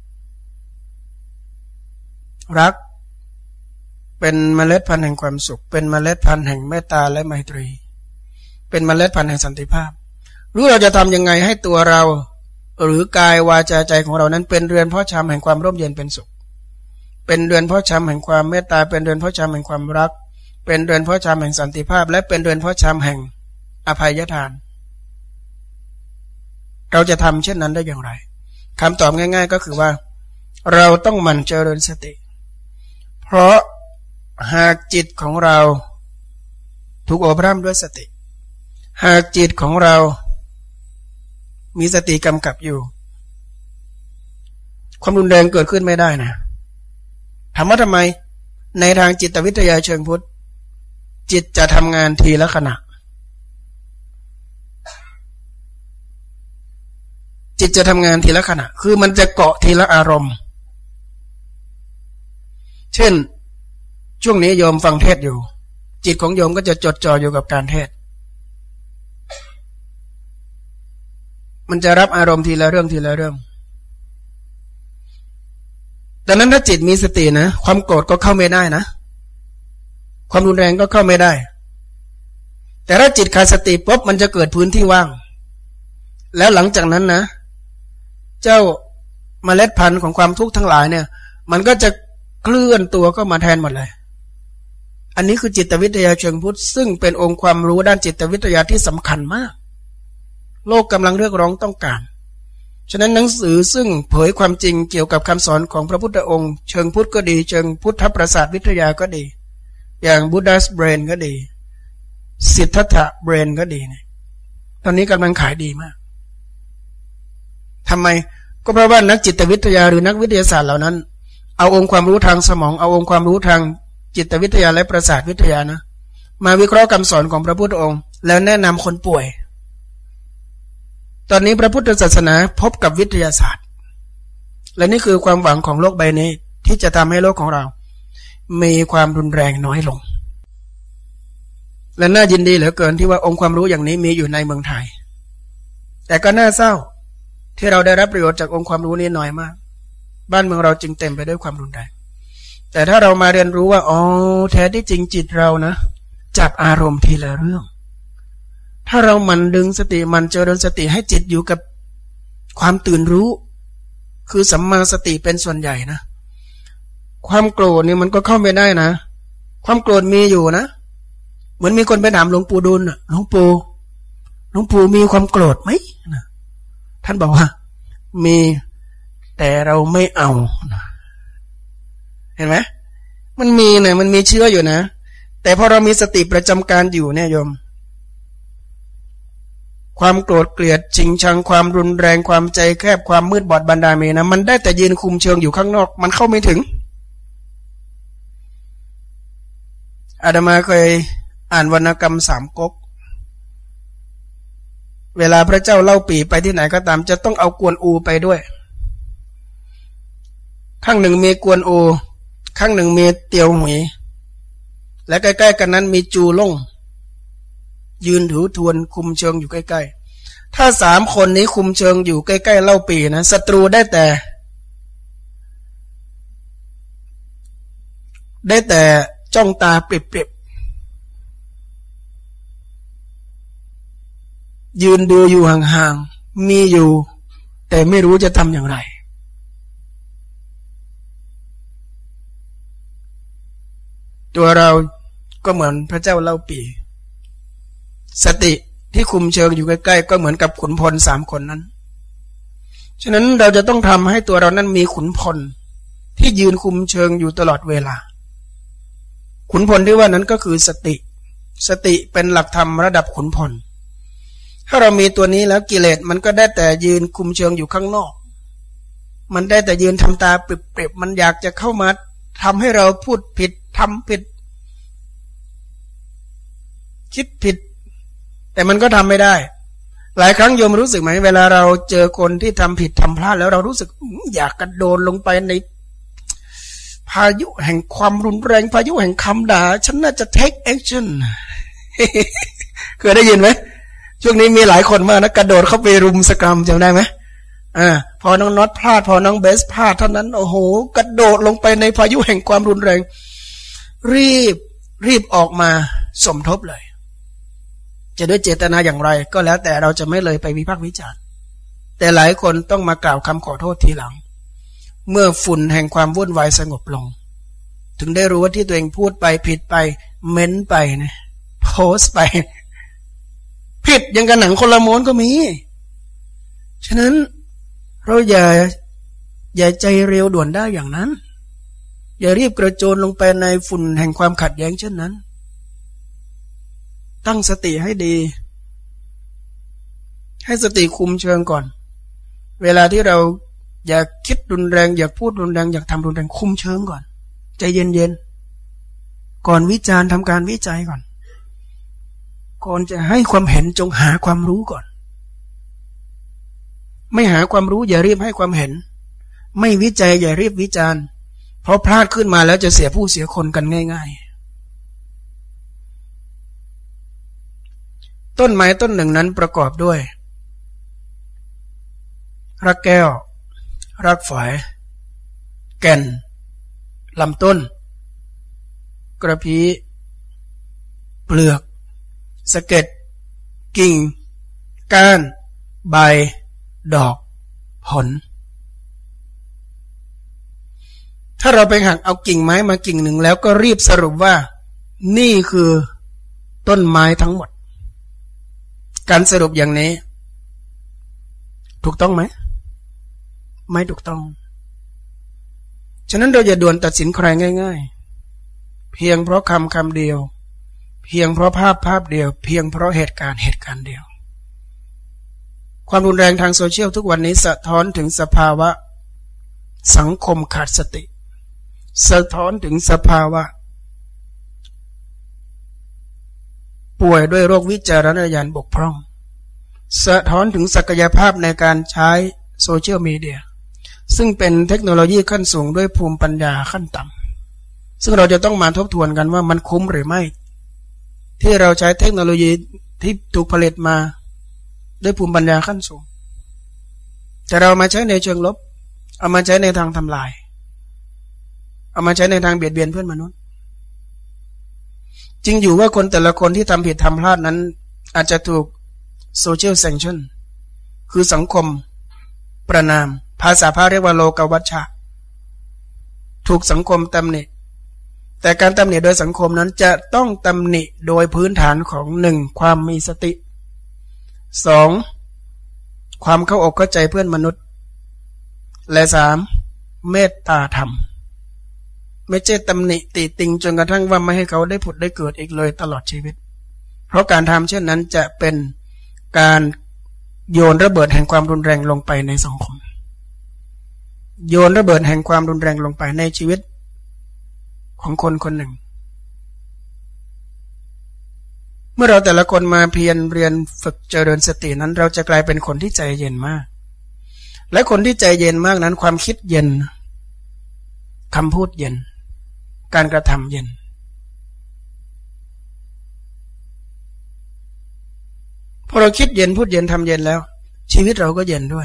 รักเป็นเมล็ดพันธุ์แห่งความสุขเป็นเมล็ดพันธุ์แห่งเมตตาและไมตรีเป็นเมล็ดพันธุ์แห่งสันติภาพรู้เราจะทำยังไงให้ตัวเราหรือกายวาจาใจของเรานั้นเป็นเรือนเพาะชำแห่งความร่มเย็นเป็นสุขเป็นเรือนเพาะชำแห่งความเมตตาเป็นเรือนเพาะชำแห่งความรักเป็นเรือนเพาะชำแห่งสันติภาพและเป็นเรือนเพาะชำแห่งอภัยทานเราจะทำเช่นนั้นได้อย่างไรคำตอบง่ายๆก็คือว่าเราต้องหมั่นเจริญสติเพราะหากจิตของเราถูกอบรมด้วยสติหากจิตของเรามีสติกำกับอยู่ความรุนแรงเกิดขึ้นไม่ได้นะถามว่าทำไมในทางจิตวิทยาเชิงพุทธจิตจะทำงานทีละขณะจิตจะทำงานทีละขณะคือมันจะเกาะทีละอารมณ์เช่นช่วงนี้โยมฟังเทศอยู่จิตของโยมก็จะจดจ่ออยู่กับการเทศมันจะรับอารมณ์ทีละเรื่องทีละเรื่องดังนั้นถ้าจิตมีสตินะความโกรธก็เข้าไม่ได้นะความรุนแรงก็เข้าไม่ได้แต่ถ้าจิตขาดสติปุ๊บมันจะเกิดพื้นที่ว่างแล้วหลังจากนั้นนะเจ้าเมล็ดพันธุ์ของความทุกข์ทั้งหลายเนี่ยมันก็จะเคลื่อนตัวเข้ามาแทนหมดเลยอันนี้คือจิตวิทยาเชิงพุทธซึ่งเป็นองค์ความรู้ด้านจิตวิทยาที่สำคัญมากโลกกำลังเรียกร้องต้องการฉะนั้นหนังสือซึ่งเผยความจริงเกี่ยวกับคำสอนของพระพุทธองค์เชิงพุทธก็ดีเชิงพุทธประสาทวิทยาก็ดีอย่าง Buddha's Brain ก็ดีสิทธัตถะ Brain ก็ดีเนี่ยตอนนี้กำลังขายดีมากทำไมก็เพราะว่านักจิตวิทยาหรือนักวิทยาศาสตร์เหล่านั้นเอาองค์ความรู้ทางสมองเอาองค์ความรู้ทางจิตวิทยาและประสาทวิทยานะมาวิเคราะห์คำสอนของพระพุทธองค์แล้วแนะนำคนป่วยตอนนี้พระพุทธศาสนาพบกับวิทยาศาสตร์และนี่คือความหวังของโลกใบนี้ที่จะทำให้โลกของเรามีความรุนแรงน้อยลงและน่ายินดีเหลือเกินที่ว่าองค์ความรู้อย่างนี้มีอยู่ในเมืองไทยแต่ก็น่าเศร้าที่เราได้รับประโยชน์จากองค์ความรู้นี้น้อยมากบ้านเมืองเราจึงเต็มไปด้วยความรุนแรงแต่ถ้าเรามาเรียนรู้ว่าอ๋อแท้ที่จริงจิตเรานะจับอารมณ์ทีละเรื่องถ้าเรามันดึงสติมันเจริญสติให้จิตอยู่กับความตื่นรู้คือสัมมาสติเป็นส่วนใหญ่นะความโกรธนี่มันก็เข้าไม่ได้นะความโกรธมีอยู่นะเหมือนมีคนไปถามหลวงปู่ดูลน่ะหลวงปู่หลวงปู่มีความโกรธไหมนะท่านบอกว่ามีแต่เราไม่เอานะเห็นไหมมันมีนะมันมีเชื้ออยู่นะแต่พอเรามีสติประจำการอยู่เนี่ยโยมความโกรธเกลียดชิงชังความรุนแรงความใจแคบความมืดบอดบันดาลเมนะมันได้แต่ยืนคุมเชิงอยู่ข้างนอกมันเข้าไม่ถึงอาตมาเคยอ่านวรรณกรรมสามก๊กเวลาพระเจ้าเล่าปีไปที่ไหนก็ตามจะต้องเอากวนอูไปด้วยข้างหนึ่งมีกวนอูข้างหนึ่งมีเตียวหมีและใกล้ๆกันนั้นมีจูล่งยืนถือทวนคุมเชิงอยู่ใกล้ๆถ้าสามคนนี้คุมเชิงอยู่ใกล้ๆเล่าปีนะศัตรูได้แต่ได้แต่จ้องตาปริบๆยืนดูอยู่ห่างๆมีอยู่แต่ไม่รู้จะทำอย่างไรตัวเราก็เหมือนพระเจ้าเล่าปีสติที่คุมเชิงอยู่ใกล้ๆก็เหมือนกับขุนพลสามคนนั้นฉะนั้นเราจะต้องทำให้ตัวเรานั้นมีขุนพลที่ยืนคุมเชิงอยู่ตลอดเวลาขุนพลที่ว่านั้นก็คือสติสติเป็นหลักธรรมระดับขุนพลถ้าเรามีตัวนี้แล้วกิเลสมันก็ได้แต่ยืนคุมเชิงอยู่ข้างนอกมันได้แต่ยืนทำตาปริบๆมันอยากจะเข้ามาทำให้เราพูดผิดทำผิดคิดผิดแต่มันก็ทำไม่ได้หลายครั้งโยมรู้สึกไหมเวลาเราเจอคนที่ทำผิดทำพลาดแล้วเรารู้สึกอยากกระโดดลงไปในพายุแห่งความรุนแรงพายุแห่งคำด่าฉันน่าจะ take action เคยได้ยินไหมช่วงนี้มีหลายคนมากนะกระโดดเข้าไปรุมสกรัมจำได้ไหมอ่าพอน้องน็อตพลาดพอน้องเบสพลาดเท่านั้นโอ้โหกระโดดลงไปในพายุแห่งความรุนแรงรีบรีบออกมาสมทบเลยจะด้วยเจตนาอย่างไรก็แล้วแต่เราจะไม่เลยไปวิพากษ์วิจารณ์แต่หลายคนต้องมากล่าวคำขอโทษทีหลังเมื่อฝุ่นแห่งความวุ่นวายสงบลงถึงได้รู้ว่าที่ตัวเองพูดไปผิดไปเม้นไปนะโพสต์ไปผิดยังกันหนังคนละม้วนก็มีฉะนั้นเราอย่าอย่าใจเร็วด่วนได้อย่างนั้นอย่ารีบกระโจนลงไปในฝุ่นแห่งความขัดแย้งเช่นนั้นตั้งสติให้ดีให้สติคุมเชิงก่อนเวลาที่เราอยากคิดรุนแรงอยากพูดรุนแรงอยากทำรุนแรงคุมเชิงก่อนใจเย็นๆก่อนวิจารณ์ทำการวิจัยก่อนก่อนจะให้ความเห็นจงหาความรู้ก่อนไม่หาความรู้อย่ารีบให้ความเห็นไม่วิจัยอย่ารีบวิจารณ์เพราะพลาดขึ้นมาแล้วจะเสียผู้เสียคนกันง่ายๆต้นไม้ต้นหนึ่งนั้นประกอบด้วยรากแก้วรากฝอยแก่นลำต้นกระพี้เปลือกสะเก็ดกิ่งก้านใบดอกผลถ้าเราไปหักเอากิ่งไม้มากิ่งหนึ่งแล้วก็รีบสรุปว่านี่คือต้นไม้ทั้งหมดการสรุปอย่างนี้ถูกต้องไหมไม่ถูกต้องฉะนั้นเราอย่าด่วนตัดสินใครง่ายๆเพียงเพราะคำคำเดียวเพียงเพราะภาพภาพเดียวเพียงเพราะเหตุการณ์เหตุการณ์เดียวความรุนแรงทางโซเชียลทุกวันนี้สะท้อนถึงสภาวะสังคมขาดสติสะท้อนถึงสภาวะป่วยด้วยโรควิจารณญาณบกพร่องสะท้อนถึงศักยภาพในการใช้โซเชียลมีเดียซึ่งเป็นเทคโนโลยีขั้นสูงด้วยภูมิปัญญาขั้นต่ำซึ่งเราจะต้องมาทบทวนกันว่ามันคุ้มหรือไม่ที่เราใช้เทคโนโลยีที่ถูกผลิตมาด้วยภูมิปัญญาขั้นสูงแต่เรามาใช้ในเชิงลบเอามาใช้ในทางทำลายเอามาใช้ในทางเบียดเบียนเพื่อนมนุษย์จริงอยู่ว่าคนแต่ละคนที่ทำผิดทำพลาดนั้นอาจจะถูกโซเชียลแซงชั่นคือสังคมประนามภาษาพระเรียกว่าโลกวัชชะถูกสังคมตำหนิแต่การตำหนิโดยสังคมนั้นจะต้องตำหนิโดยพื้นฐานของหนึ่งความมีสติสองความเข้าอกเข้าใจเพื่อนมนุษย์และสามเมตตาธรรมไม่ใช่ตำหนิติติงจนกระทั่งว่าไม่ให้เขาได้ผุดได้เกิดอีกเลยตลอดชีวิตเพราะการทำเช่นนั้นจะเป็นการโยนระเบิดแห่งความรุนแรงลงไปในสังคมโยนระเบิดแห่งความรุนแรงลงไปในชีวิตของคนคนหนึ่งเมื่อเราแต่ละคนมาเพียรเรียนฝึกเจริญสตินั้นเราจะกลายเป็นคนที่ใจเย็นมากและคนที่ใจเย็นมากนั้นความคิดเย็นคำพูดเย็นการกระทำเย็นพอเราคิดเย็นพูดเย็นทำเย็นแล้วชีวิตเราก็เย็นด้วย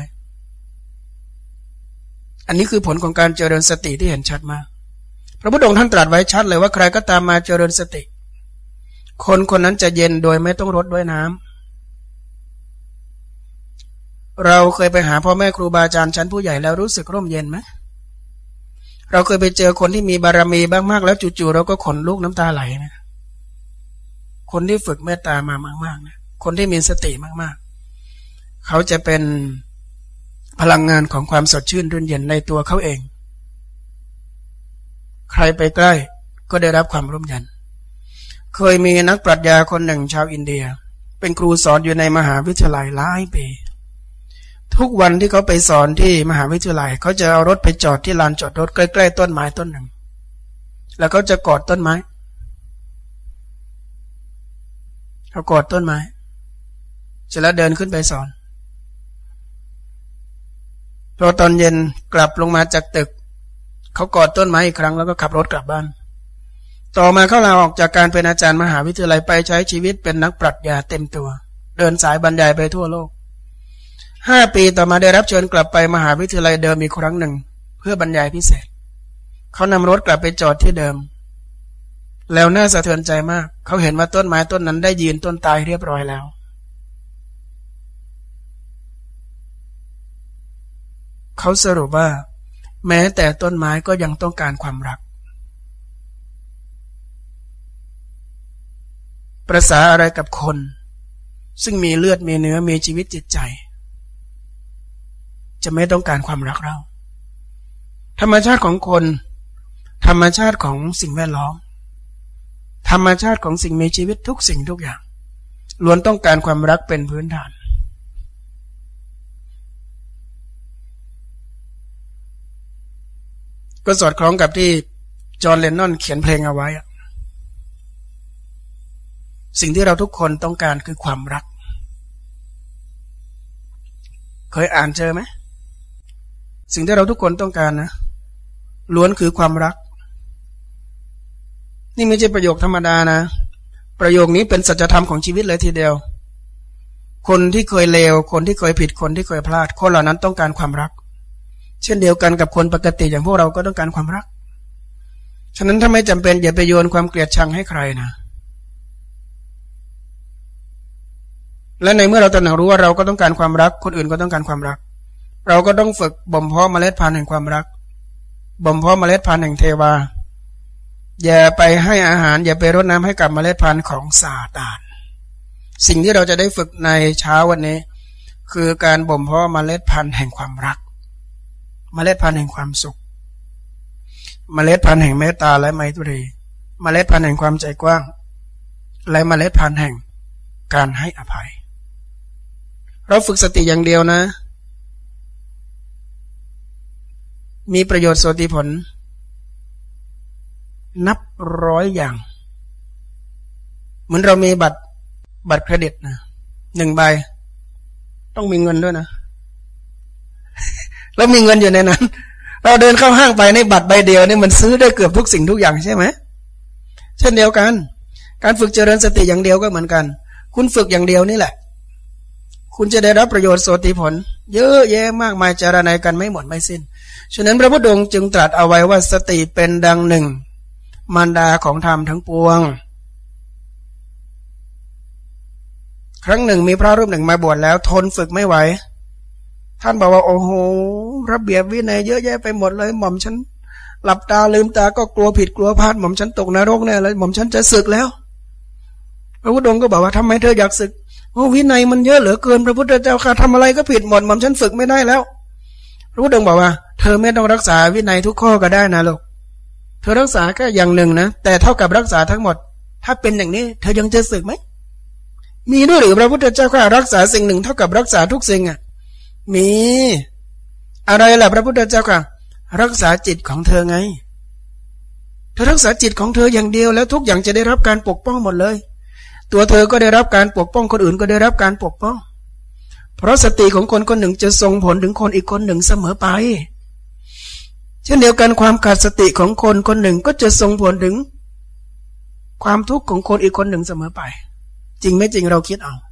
อันนี้คือผลของการเจริญสติที่เห็นชัดมากพระพุทธองค์ท่านตรัสไว้ชัดเลยว่าใครก็ตามมาเจริญสติคนคนนั้นจะเย็นโดยไม่ต้องรดด้วยน้ำเราเคยไปหาพ่อแม่ครูบาอาจารย์ชั้นผู้ใหญ่แล้วรู้สึกร่มเย็นไหมเราเคยไปเจอคนที่มีบารมีบ้างมากแล้วจู่ๆเราก็ขนลุกน้ำตาไหลนะคนที่ฝึกเมตตามามากๆนะคนที่มีสติมากๆเขาจะเป็นพลังงานของความสดชื่นรื่นเย็นในตัวเขาเองใครไปใกล้ก็ได้รับความร่มเย็นเคยมีนักปรัชญาคนหนึ่งชาวอินเดียเป็นครูสอนอยู่ในมหาวิทยาลัยหลายปีทุกวันที่เขาไปสอนที่มหาวิทยาลัยเขาจะเอารถไปจอดที่ลานจอดรถใกล้ๆต้นไม้ต้นหนึ่งแล้วเขาจะกอดต้นไม้เขากอดต้นไม้เสร็จแล้วเดินขึ้นไปสอนพอตอนเย็นกลับลงมาจากตึกเขากอดต้นไม้อีกครั้งแล้วก็ขับรถกลับบ้านต่อมาเขาลาออกจากการเป็นอาจารย์มหาวิทยาลัยไปใช้ชีวิตเป็นนักปรัชญาเต็มตัวเดินสายบรรยายไปทั่วโลกห้าปีต่อมาได้รับเชิญกลับไปมหาวิทยาลัยเดิมอีกครั้งหนึ่งเพื่อบรรยายพิเศษเขานำรถกลับไปจอดที่เดิมแล้วน่าสะเทือนใจมากเขาเห็นว่าต้นไม้ต้นนั้นได้ยืนต้นตายเรียบร้อยแล้วเขาสรุปว่าแม้แต่ต้นไม้ก็ยังต้องการความรักประสาอะไรกับคนซึ่งมีเลือดมีเนื้อมีชีวิตจิตใจจะไม่ต้องการความรักเราธรรมชาติของคนธรรมชาติของสิ่งแวดล้อมธรรมชาติของสิ่งมีชีวิตทุกสิ่งทุกอย่างล้วนต้องการความรักเป็นพื้นฐานก็สอดคล้องกับที่จอห์น เลนนอนเขียนเพลงเอาไว้สิ่งที่เราทุกคนต้องการคือความรักเคยอ่านเจอไหมสิ่งที่เราทุกคนต้องการนะล้วนคือความรักนี่ไม่ใช่ประโยคธรรมดานะประโยคนี้เป็นสัจธรรมของชีวิตเลยทีเดียวคนที่เคยเลวคนที่เคยผิดคนที่เคยพลาดคนเหล่านั้นต้องการความรักเช่นเดียวกันกับคนปกติอย่างพวกเราก็ต้องการความรักฉะนั้นถ้าไม่จำเป็นอย่าไปโยนความเกลียดชังให้ใครนะและในเมื่อเราตระหนักรู้ว่าเราก็ต้องการความรักคนอื่นก็ต้องการความรักเราก็ต้องฝึกบ่มเพาะเมล็ดพันธุ์แห่งความรักบ่มเพาะเมล็ดพันธุ์แห่งเทวาอย่าไปให้อาหารอย่าไปรดน้ำให้กับเมล็ดพันธุ์ของซาตานสิ่งที่เราจะได้ฝึกในเช้าวันนี้คือการบ่มเพาะเมล็ดพันธุ์แห่งความรักเมล็ดพันธุ์แห่งความสุขเมล็ดพันธุ์แห่งเมตตาและไมตรีเมล็ดพันธุ์แห่งความใจกว้างและเมล็ดพันธุ์แห่งการให้อภัยเราฝึกสติอย่างเดียวนะมีประโยชน์โสติผลนับร้อยอย่างเหมือนเรามีบัตรบัตรเครดิตนะหนึ่งใบต้องมีเงินด้วยนะแล้วมีเงินอยู่ในนั้นเราเดินเข้าห้างไปในบัตรใบเดียวนี่มันซื้อได้เกือบทุกสิ่งทุกอย่างใช่ไหมเช่นเดียวกันการฝึกเจริญสติอย่างเดียวก็เหมือนกันคุณฝึกอย่างเดียวนี่แหละคุณจะได้รับประโยชน์โสติผลเยอะแยะมากมายจาระไหนกันไม่หมดไม่สิ้นฉะนั้นพระพุทธองค์จึงตรัสเอาไว้ว่าสติเป็นดังหนึ่งมารดาของธรรมทั้งปวงครั้งหนึ่งมีพระรูปหนึ่งมาบวชแล้วทนฝึกไม่ไหวท่านบอกว่าโอ้โหระเบียบวินัยเยอะแยะไปหมดเลยหม่อมฉันหลับตาลืมตาก็กลัวผิดกลัวพลาดหม่อมฉันตกนรกแน่เลยหม่อมฉันจะศึกแล้วพระพุทธองค์ก็บอกว่าทำไมเธออยากศึกโอ้วินัยมันเยอะเหลือเกินพระพุทธเจ้าค่ะทำอะไรก็ผิดหมดหม่อมฉันฝึกไม่ได้แล้วพระพุทธองค์บอกว่าเธอไม่ต้องรักษาวินัยทุกข้อก็ได้นะลูกเธอรักษาแค่อย่างหนึ่งนะแต่เท่ากับรักษาทั้งหมดถ้าเป็นอย่างนี้เธอยังจะศึกไหมมีด้วยหรือพระพุทธเจ้าค่ะรักษาสิ่งหนึ่งเท่ากับรักษาทุกสิ่งอ่ะมีอะไรล่ะพระพุทธเจ้าค่ะรักษาจิตของเธอไงเธอรักษาจิตของเธออย่างเดียวแล้วทุกอย่างจะได้รับการปกป้องหมดเลยตัวเธอก็ได้รับการปกป้องคนอื่นก็ได้รับการปกป้องเพราะสติของคนคนหนึ่งจะส่งผลถึงคนอีกคนหนึ่งเสมอไปเช่นเดียวกันความขาดสติของคนคนหนึ่งก็จะส่งผลถึงความทุกข์ของคนอีกคนหนึ่งเสมอไปจริงไม่จริงเราคิดเอา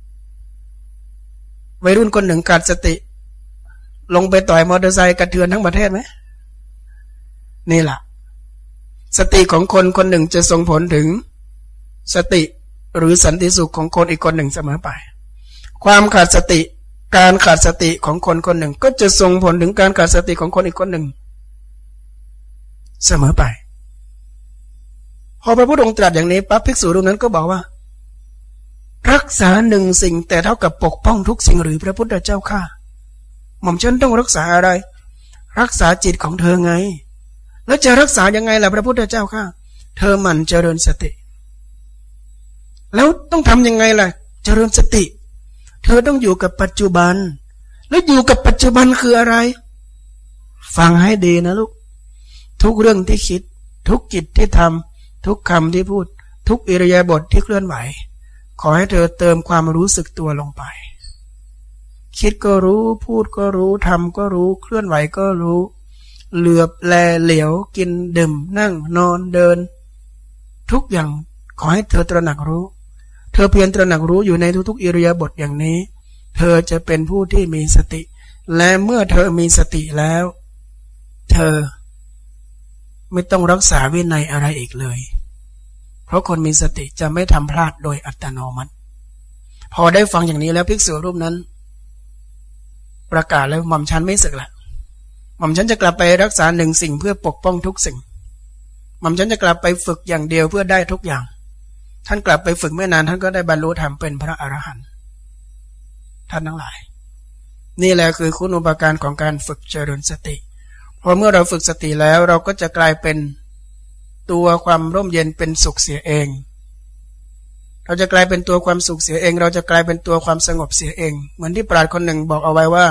วัยรุ่นคนหนึ่งขาดสติลงไปต่อยมอเตอร์ไซค์กระเทือนทั้งประเทศไหมนี่แหละสติของคนคนหนึ่งจะส่งผลถึงสติหรือสันติสุขของคนอีกคนหนึ่งเสมอไปความขาดสติการขาดสติของคนคนหนึ่งก็จะส่งผลถึงการขาดสติของคนอีกคนหนึ่งเสมอไปพอพระพุทธองค์ตรัสอย่างนี้ปั๊บภิกษุรูปนั้นก็บอกว่ารักษาหนึ่งสิ่งแต่เท่ากับปกป้องทุกสิ่งหรือพระพุทธเจ้าข้าหม่อมฉันต้องรักษาอะไรรักษาจิตของเธอไงแล้วจะรักษายังไงล่ะพระพุทธเจ้าข้าเธอหมั่นเจริญสติแล้วต้องทำยังไงล่ะเจริญสติเธอต้องอยู่กับปัจจุบันแล้วอยู่กับปัจจุบันคืออะไรฟังให้ดีนะลูกทุกเรื่องที่คิดทุกกิจที่ทำทุกคำที่พูดทุกอิริยาบถที่เคลื่อนไหวขอให้เธอเติมความรู้สึกตัวลงไปคิดก็รู้พูดก็รู้ทำก็รู้เคลื่อนไหวก็รู้เหลือบแลเหลียวกินดื่มนั่งนอนเดินทุกอย่างขอให้เธอตระหนักรู้เธอเพียรตระหนักรู้อยู่ในทุกๆอิริยาบถอย่างนี้เธอจะเป็นผู้ที่มีสติและเมื่อเธอมีสติแล้วเธอไม่ต้องรักษาวินัยอะไรอีกเลยเพราะคนมีสติจะไม่ทำพลาดโดยอัตโนมัติพอได้ฟังอย่างนี้แล้วภิกษุรูปนั้นประกาศแล้วหม่อมฉันไม่สึกละหม่อมฉันจะกลับไปรักษาหนึ่งสิ่งเพื่อปกป้องทุกสิ่งหม่อมฉันจะกลับไปฝึกอย่างเดียวเพื่อได้ทุกอย่างท่านกลับไปฝึกไม่นานท่านก็ได้บรรลุธรรมเป็นพระอรหันต์ท่านทั้งหลายนี่แหละคือคุณูปการของการฝึกเจริญสติพอเมื่อเราฝึกสติแล้วเราก็จะกลายเป็นตัวความร่มเย็นเป็นสุขเสียเองเราจะกลายเป็นตัวความสุขเสียเองเราจะกลายเป็นตัวความสงบเสียเองเหมือนที่ปราชญ์คนหนึ่งบอกเอาไว้ว่า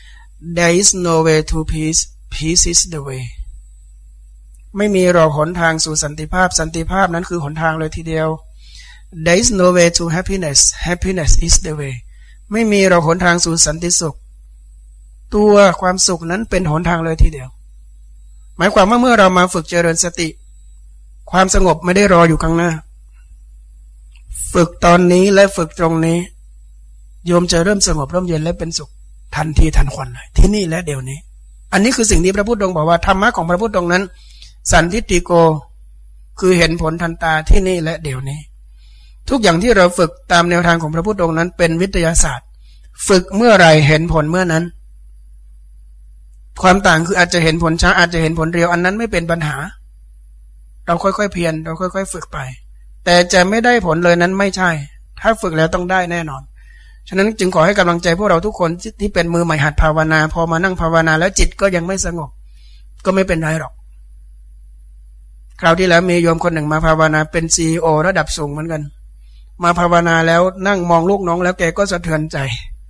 there is no way to peace peace is the way ไม่มีหรอกหนทางสู่สันติภาพสันติภาพนั้นคือหนทางเลยทีเดียว there is no way to happiness happiness is the way ไม่มีหรอกหนทางสู่สันติสุขตัวความสุขนั้นเป็นหนทางเลยทีเดียวหมายความว่าเมื่อเรามาฝึกเจริญสติความสงบไม่ได้รออยู่ข้างหน้าฝึกตอนนี้และฝึกตรงนี้โยมจะเริ่มสงบร่มเย็นและเป็นสุขทันทีทันควันเลยที่นี่และเดี๋ยวนี้อันนี้คือสิ่งที่พระพุทธองค์บอกว่าธรรมะของพระพุทธองค์นั้นสันทิฏฐิโกคือเห็นผลทันตาที่นี่และเดี๋ยวนี้ทุกอย่างที่เราฝึกตามแนวทางของพระพุทธองค์นั้นเป็นวิทยาศาสตร์ฝึกเมื่อไรเห็นผลเมื่อนั้นความต่างคืออาจจะเห็นผลช้าอาจจะเห็นผลเร็วอันนั้นไม่เป็นปัญหาเราค่อยๆเพียรเราค่อยๆฝึกไปแต่จะไม่ได้ผลเลยนั้นไม่ใช่ถ้าฝึกแล้วต้องได้แน่นอนฉะนั้นจึงขอให้กำลังใจพวกเราทุกคนที่เป็นมือใหม่หัดภาวนาพอมานั่งภาวนาแล้วจิตก็ยังไม่สงบก็ไม่เป็นไรหรอกคราวที่แล้วมีโยมคนหนึ่งมาภาวนาเป็น ซี อี โอ ระดับสูงเหมือนกันมาภาวนาแล้วนั่งมองลูกน้องแล้วแกก็สะเทือนใจ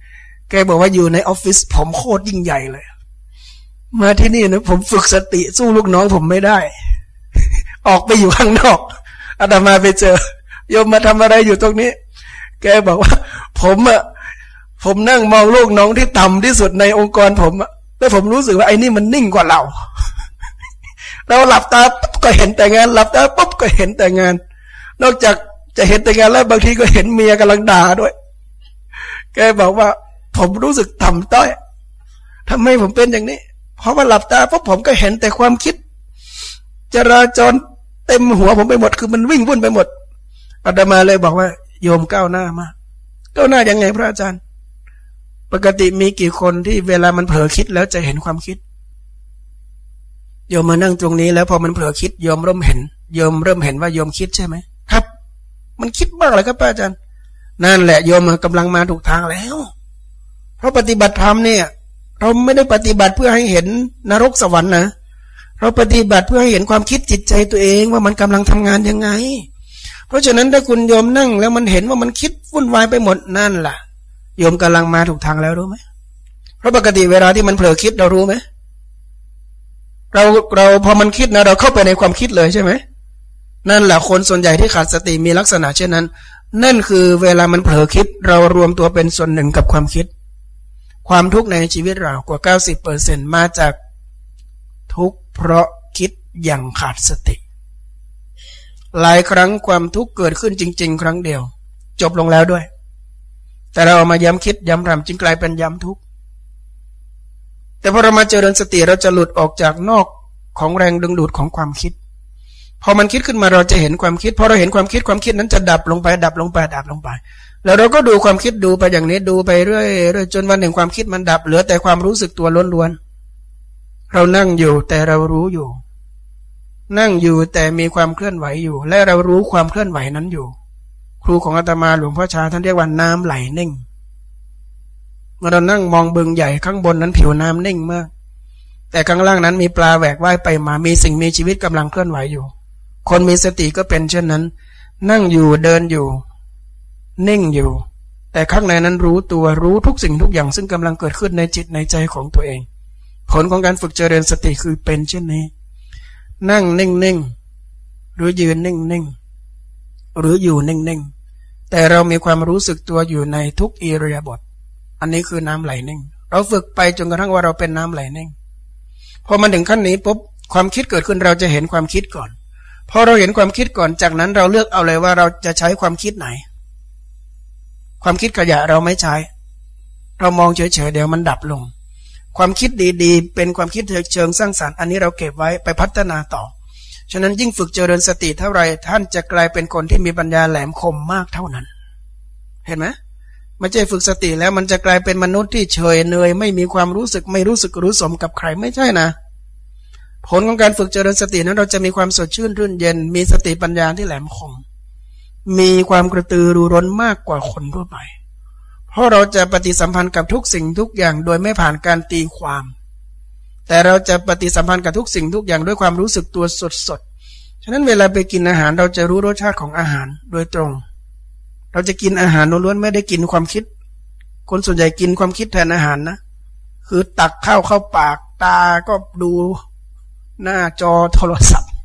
แกบอกว่าอยู่ในออฟฟิศผมโคตรยิ่งใหญ่เลยมาที่นี่นะผมฝึกสติสู้ลูกน้องผมไม่ได้ออกไปอยู่ข้างนอกอาตมาไปเจอโยมมาทำอะไรอยู่ตรงนี้แกบอกว่าผมอะผมนั่งมองลูกน้องที่ต่ำที่สุดในองค์กรผมอะแล้วผมรู้สึกว่าไอ้นี่มันนิ่งกว่าเราเราหลับตาปุ๊บก็เห็นแต่งานหลับตาปุ๊บก็เห็นแต่งานนอกจากจะเห็นแต่งานแล้วบางทีก็เห็นเมียกำลังด่าด้วยแกบอกว่าผมรู้สึกต่ำต้อยทำไมผมเป็นอย่างนี้เพราะว่าหลับตาปุ๊บผมก็เห็นแต่ความคิดจราจรเต็มหัวผมไปหมดคือมันวิ่งวุ่นไปหมดอาตมาเลยบอกว่าโยมก้าวหน้ามากก้าวหน้ายังไงพระอาจารย์ปกติมีกี่คนที่เวลามันเผลอคิดแล้วจะเห็นความคิดโยมมานั่งตรงนี้แล้วพอมันเผลอคิดโยมเริ่มเห็นโยมเริ่มเห็นว่าโยมคิดใช่ไหมครับมันคิดบ้างเลยครับพระอาจารย์นั่นแหละโยมกำลังมาถูกทางแล้วเพราะปฏิบัติธรรมเนี่ยเราไม่ได้ปฏิบัติเพื่อให้เห็นนรกสวรรค์นะเราปฏิบัติเพื่อให้เห็นความคิดจิตใจตัวเองว่ามันกำลังทำงานยังไงเพราะฉะนั้นถ้าคุณโยมนั่งแล้วมันเห็นว่ามันคิดวุ่นวายไปหมดนั่นล่ะโยมกำลังมาถูกทางแล้วรู้ไหมเพราะปกติเวลาที่มันเผลอคิดเรารู้ไหมเราเราพอมันคิดนะเราเข้าไปในความคิดเลยใช่ไหมนั่นแหละคนส่วนใหญ่ที่ขาดสติมีลักษณะเช่นนั้นนั่นคือเวลามันเผลอคิดเรารวมตัวเป็นส่วนหนึ่งกับความคิดความทุกข์ในชีวิตเรากว่า เก้าสิบเปอร์เซ็นต์ มาจากทุกข์เพราะคิดอย่างขาดสติหลายครั้งความทุกข์เกิดขึ้นจริงๆครั้งเดียวจบลงแล้วด้วยแต่เราเอามาย้ำคิดย้ำรำจึงกลายเป็นย้ำทุกข์แต่พอเรามาเจริญสติเราจะหลุดออกจากนอกของแรงดึงดูดของความคิดพอมันคิดขึ้นมาเราจะเห็นความคิดพอเราเห็นความคิดความคิดนั้นจะดับลงไปดับลงไปดับลงไปแล้วเราก็ดูความคิดดูไปอย่างนี้ดูไปเรื่อยๆจนวันหนึ่งความคิดมันดับเหลือแต่ความรู้สึกตัวล้วนๆเรานั่งอยู่แต่เรารู้อยู่นั่งอยู่แต่มีความเคลื่อนไหวอยู่และเรารู้ความเคลื่อนไหวนั้นอยู่ครูของอาตมาหลวงพ่อชาท่านเรียกว่าน้ำไหลนิ่งเมื่อเรานั่งมองบึงใหญ่ข้างบนนั้นผิวน้ำนิ่งมากแต่ข้างล่างนั้นมีปลาแหวกว่ายไปมามีสิ่งมีชีวิตกำลังเคลื่อนไหวอยู่คนมีสติก็เป็นเช่นนั้นนั่งอยู่เดินอยู่นิ่งอยู่แต่ข้างในนั้นรู้ตัวรู้ทุกสิ่งทุกอย่างซึ่งกำลังเกิดขึ้นในจิตในใจของตัวเองผลของการฝึกเจริญสติคือเป็นเช่นนี้นั่งนิ่งๆหรือยืนนิ่งๆหรืออยู่นิ่งๆแต่เรามีความรู้สึกตัวอยู่ในทุกอิริยาบถอันนี้คือน้ำไหลนิ่งเราฝึกไปจนกระทั่งว่าเราเป็นน้ำไหลนิ่งพอมาถึงขั้นนี้ปุ๊บความคิดเกิดขึ้นเราจะเห็นความคิดก่อนพอเราเห็นความคิดก่อนจากนั้นเราเลือกเอาเลยว่าเราจะใช้ความคิดไหนความคิดขยะเราไม่ใช้เรามองเฉยๆเดี๋ยวมันดับลงความคิดดีๆเป็นความคิดเชิงสร้างสรรค์อันนี้เราเก็บไว้ไปพัฒนาต่อฉะนั้นยิ่งฝึกเจริญสติเท่าไรท่านจะกลายเป็นคนที่มีปัญญาแหลมคมมากเท่านั้นเห็นไหมไม่ใช่ฝึกสติแล้วมันจะกลายเป็นมนุษย์ที่เฉยเนยไม่มีความรู้สึกไม่รู้สึกรู้สมกับใครไม่ใช่นะผลของการฝึกเจริญสตินั้นเราจะมีความสดชื่นรื่นเย็นมีสติปัญญาที่แหลมคมมีความกระตือรือร้นมากกว่าคนทั่วไปเพราะเราจะปฏิสัมพันธ์กับทุกสิ่งทุกอย่างโดยไม่ผ่านการตีความแต่เราจะปฏิสัมพันธ์กับทุกสิ่งทุกอย่างด้วยความรู้สึกตัวสดๆฉะนั้นเวลาไปกินอาหารเราจะรู้รสชาติของอาหารโดยตรงเราจะกินอาหารล้วนๆไม่ได้กินความคิดคนส่วนใหญ่กินความคิดแทนอาหารนะคือตักข้าวเข้าปากตาก็ดูหน้าจอโทรศัพท์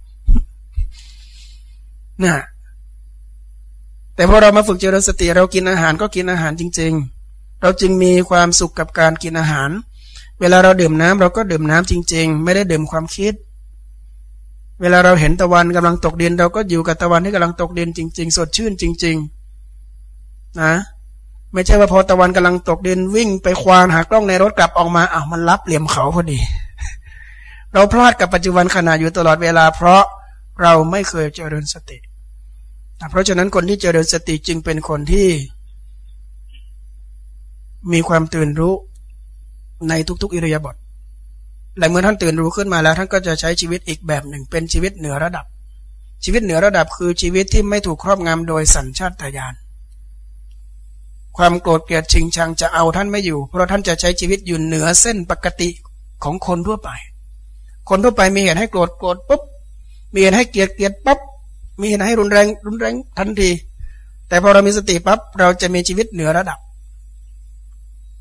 นะแต่พอเรามาฝึกเจริญสติเรากินอาหารก็กินอาหารจริงๆเราจึงมีความสุขกับการกินอาหารเวลาเราดื่มน้ำเราก็ดื่มน้ำจริงๆไม่ได้ดื่มความคิดเวลาเราเห็นตะวันกำลังตกดินเราก็อยู่กับตะวันที่กำลังตกดินจริงๆสดชื่นจริงๆนะไม่ใช่ว่าพอตะวันกำลังตกดินวิ่งไปควานหากล้องในรถกลับออกมาอ้าวมันรับเหลี่ยมเขาพอดีเราพลาดกับปัจจุบันขณะอยู่ตลอดเวลาเพราะเราไม่เคยเจริญสติเพราะฉะนั้นคนที่เจริญสติจึงเป็นคนที่มีความตื่นรู้ในทุกๆอิริยาบถและเมื่อท่านตื่นรู้ขึ้นมาแล้วท่านก็จะใช้ชีวิตอีกแบบหนึ่งเป็นชีวิตเหนือระดับชีวิตเหนือระดับคือชีวิตที่ไม่ถูกครอบงำโดยสัญชาตญาณความโกรธเกลียดชิงชังจะเอาท่านไม่อยู่เพราะท่านจะใช้ชีวิตอยู่เหนือเส้นปกติของคนทั่วไปคนทั่วไปมีเหตุให้โกรธโกรธปุ๊บมีเหตุให้เกลียดเกลียดปั๊บมีเหตุให้รุนแรงรุนแรงทันทีแต่พอเรามีสติปั๊บเราจะมีชีวิตเหนือระดับ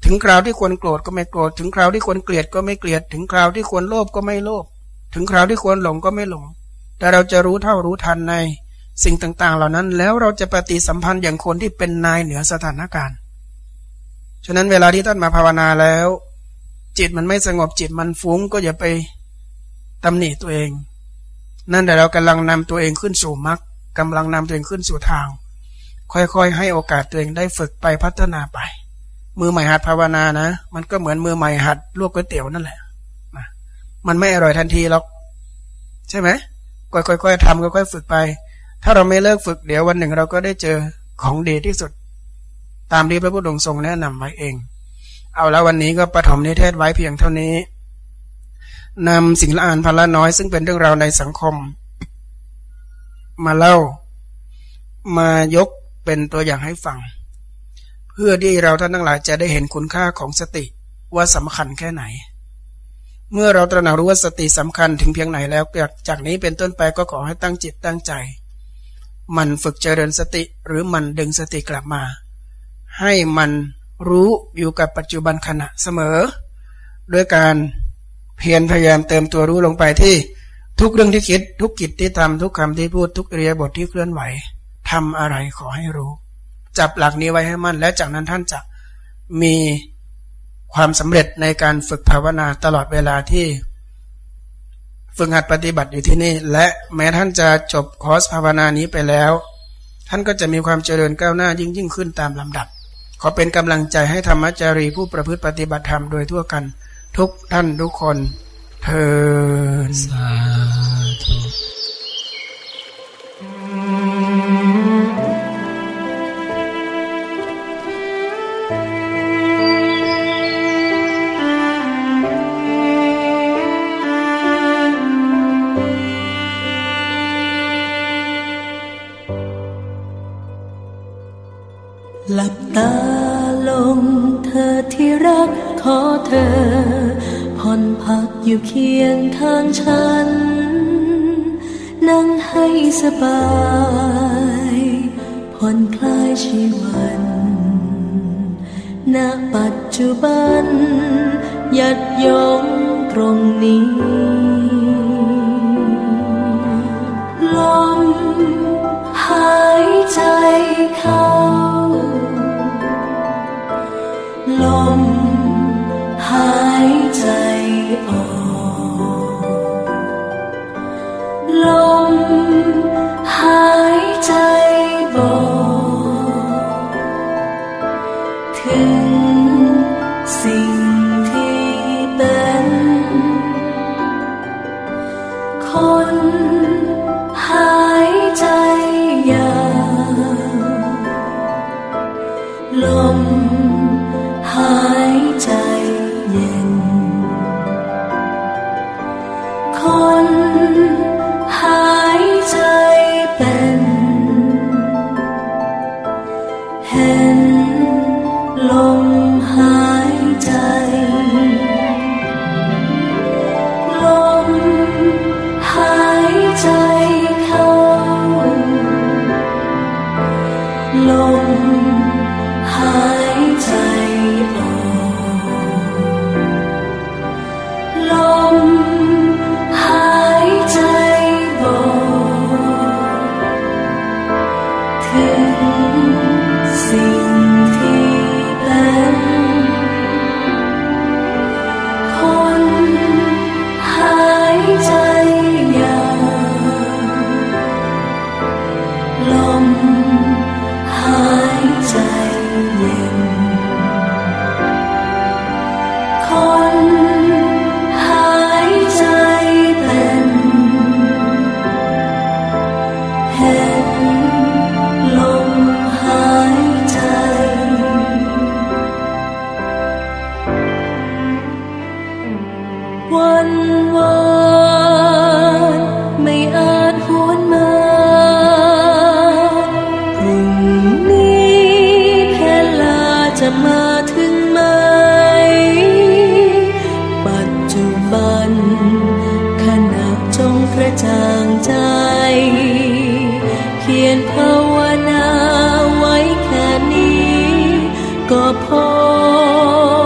ถึงคราวที่ควรโกรธก็ไม่โกรธถึงคราวที่ควรเกลียดก็ไม่เกลียดถึงคราวที่ควรโลภก็ไม่โลภถึงคราวที่ควรหลงก็ไม่หลงแต่เราจะรู้เท่ารู้ทันในสิ่งต่างๆเหล่านั้นแล้วเราจะปฏิสัมพันธ์อย่างคนที่เป็นนายเหนือสถานการณ์ฉะนั้นเวลาที่ท่านมาภาวนาแล้วจิตมันไม่สงบจิตมันฟุ้งก็อย่าไปตำหนิตัวเองนั่นแต่เรากำลังนำตัวเองขึ้นสู่มรรคกำลังนำตัวเองขึ้นสู่ทางค่อยๆให้โอกาสตัวเองได้ฝึกไปพัฒนาไปมือใหม่หัดภาวนานะมันก็เหมือนมือใหม่หัดลวกก๋วยเตี๋ยวนั่นแหละนะมันไม่อร่อยทันทีหรอกใช่ไหมค่อยๆทำค่อยๆฝึกไปถ้าเราไม่เลิกฝึกเดี๋ยววันหนึ่งเราก็ได้เจอของดีที่สุดตามที่พระพุทธองค์ทรงแนะนำไว้เองเอาแล้ววันนี้ก็ปฐมนิเทศไว้เพียงเท่านี้นำสิ่งละอานพันละน้อยซึ่งเป็นเรื่องราวในสังคมมาเล่ามายกเป็นตัวอย่างให้ฟังเพื่อที่เราท่านทั้งหลายจะได้เห็นคุณค่าของสติว่าสำคัญแค่ไหนเมื่อเราตระหนักรู้ว่าสติสำคัญถึงเพียงไหนแล้วจากนี้เป็นต้นไปก็ขอให้ตั้งจิตตั้งใจมันฝึกเจริญสติหรือมันดึงสติกลับมาให้มันรู้อยู่กับปัจจุบันขณะเสมอด้วยการเพียรพยายามเติมตัวรู้ลงไปที่ทุกเรื่องที่คิดทุกกิจที่ทำทุกคำที่พูดทุกอิริยาบถที่เคลื่อนไหวทำอะไรขอให้รู้จับหลักนี้ไว้ให้มั่นและจากนั้นท่านจะมีความสำเร็จในการฝึกภาวนาตลอดเวลาที่ฝึกหัดปฏิบัติอยู่ที่นี่และแม้ท่านจะจบคอร์สภาวนานี้ไปแล้วท่านก็จะมีความเจริญก้าวหน้ายิ่งยิ่งขึ้นตามลำดับขอเป็นกำลังใจให้ธรรมจารีผู้ประพฤติปฏิบัติธรรมโดยทั่วกันทุกท่านทุกคนเทอญสาธุหลับตาลงเธอที่รักขอเธอผ่อนพักอยู่เคียงข้างฉันนั่งให้สบายผ่อนคลายชีวันณปัจจุบันหยัดยงตรงนี้ลมหายใจเข้าลมหายใจออกลมหายใจบอกถึงสิ่งที่เป็นคนหายใจยาวลมหายใจเย็นคนหายใจเป็นเห็นลมหายใจลมหายใจเข้าลมหายใจออกลมหายใจบอกถึงสิ่งที่เป็นคนหายใจยาวลมหายใจเย็นคนหายใจเป็นเห็นลมหายใจวันวานไม่อาจหวนมาพรุ่งนี้เพลาจะมาถึงไหมปัจจุบันขณะจงกระจ่างใจเขียนภาวนาไว้แค่นี้ก็พอ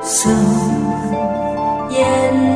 สุขเย็น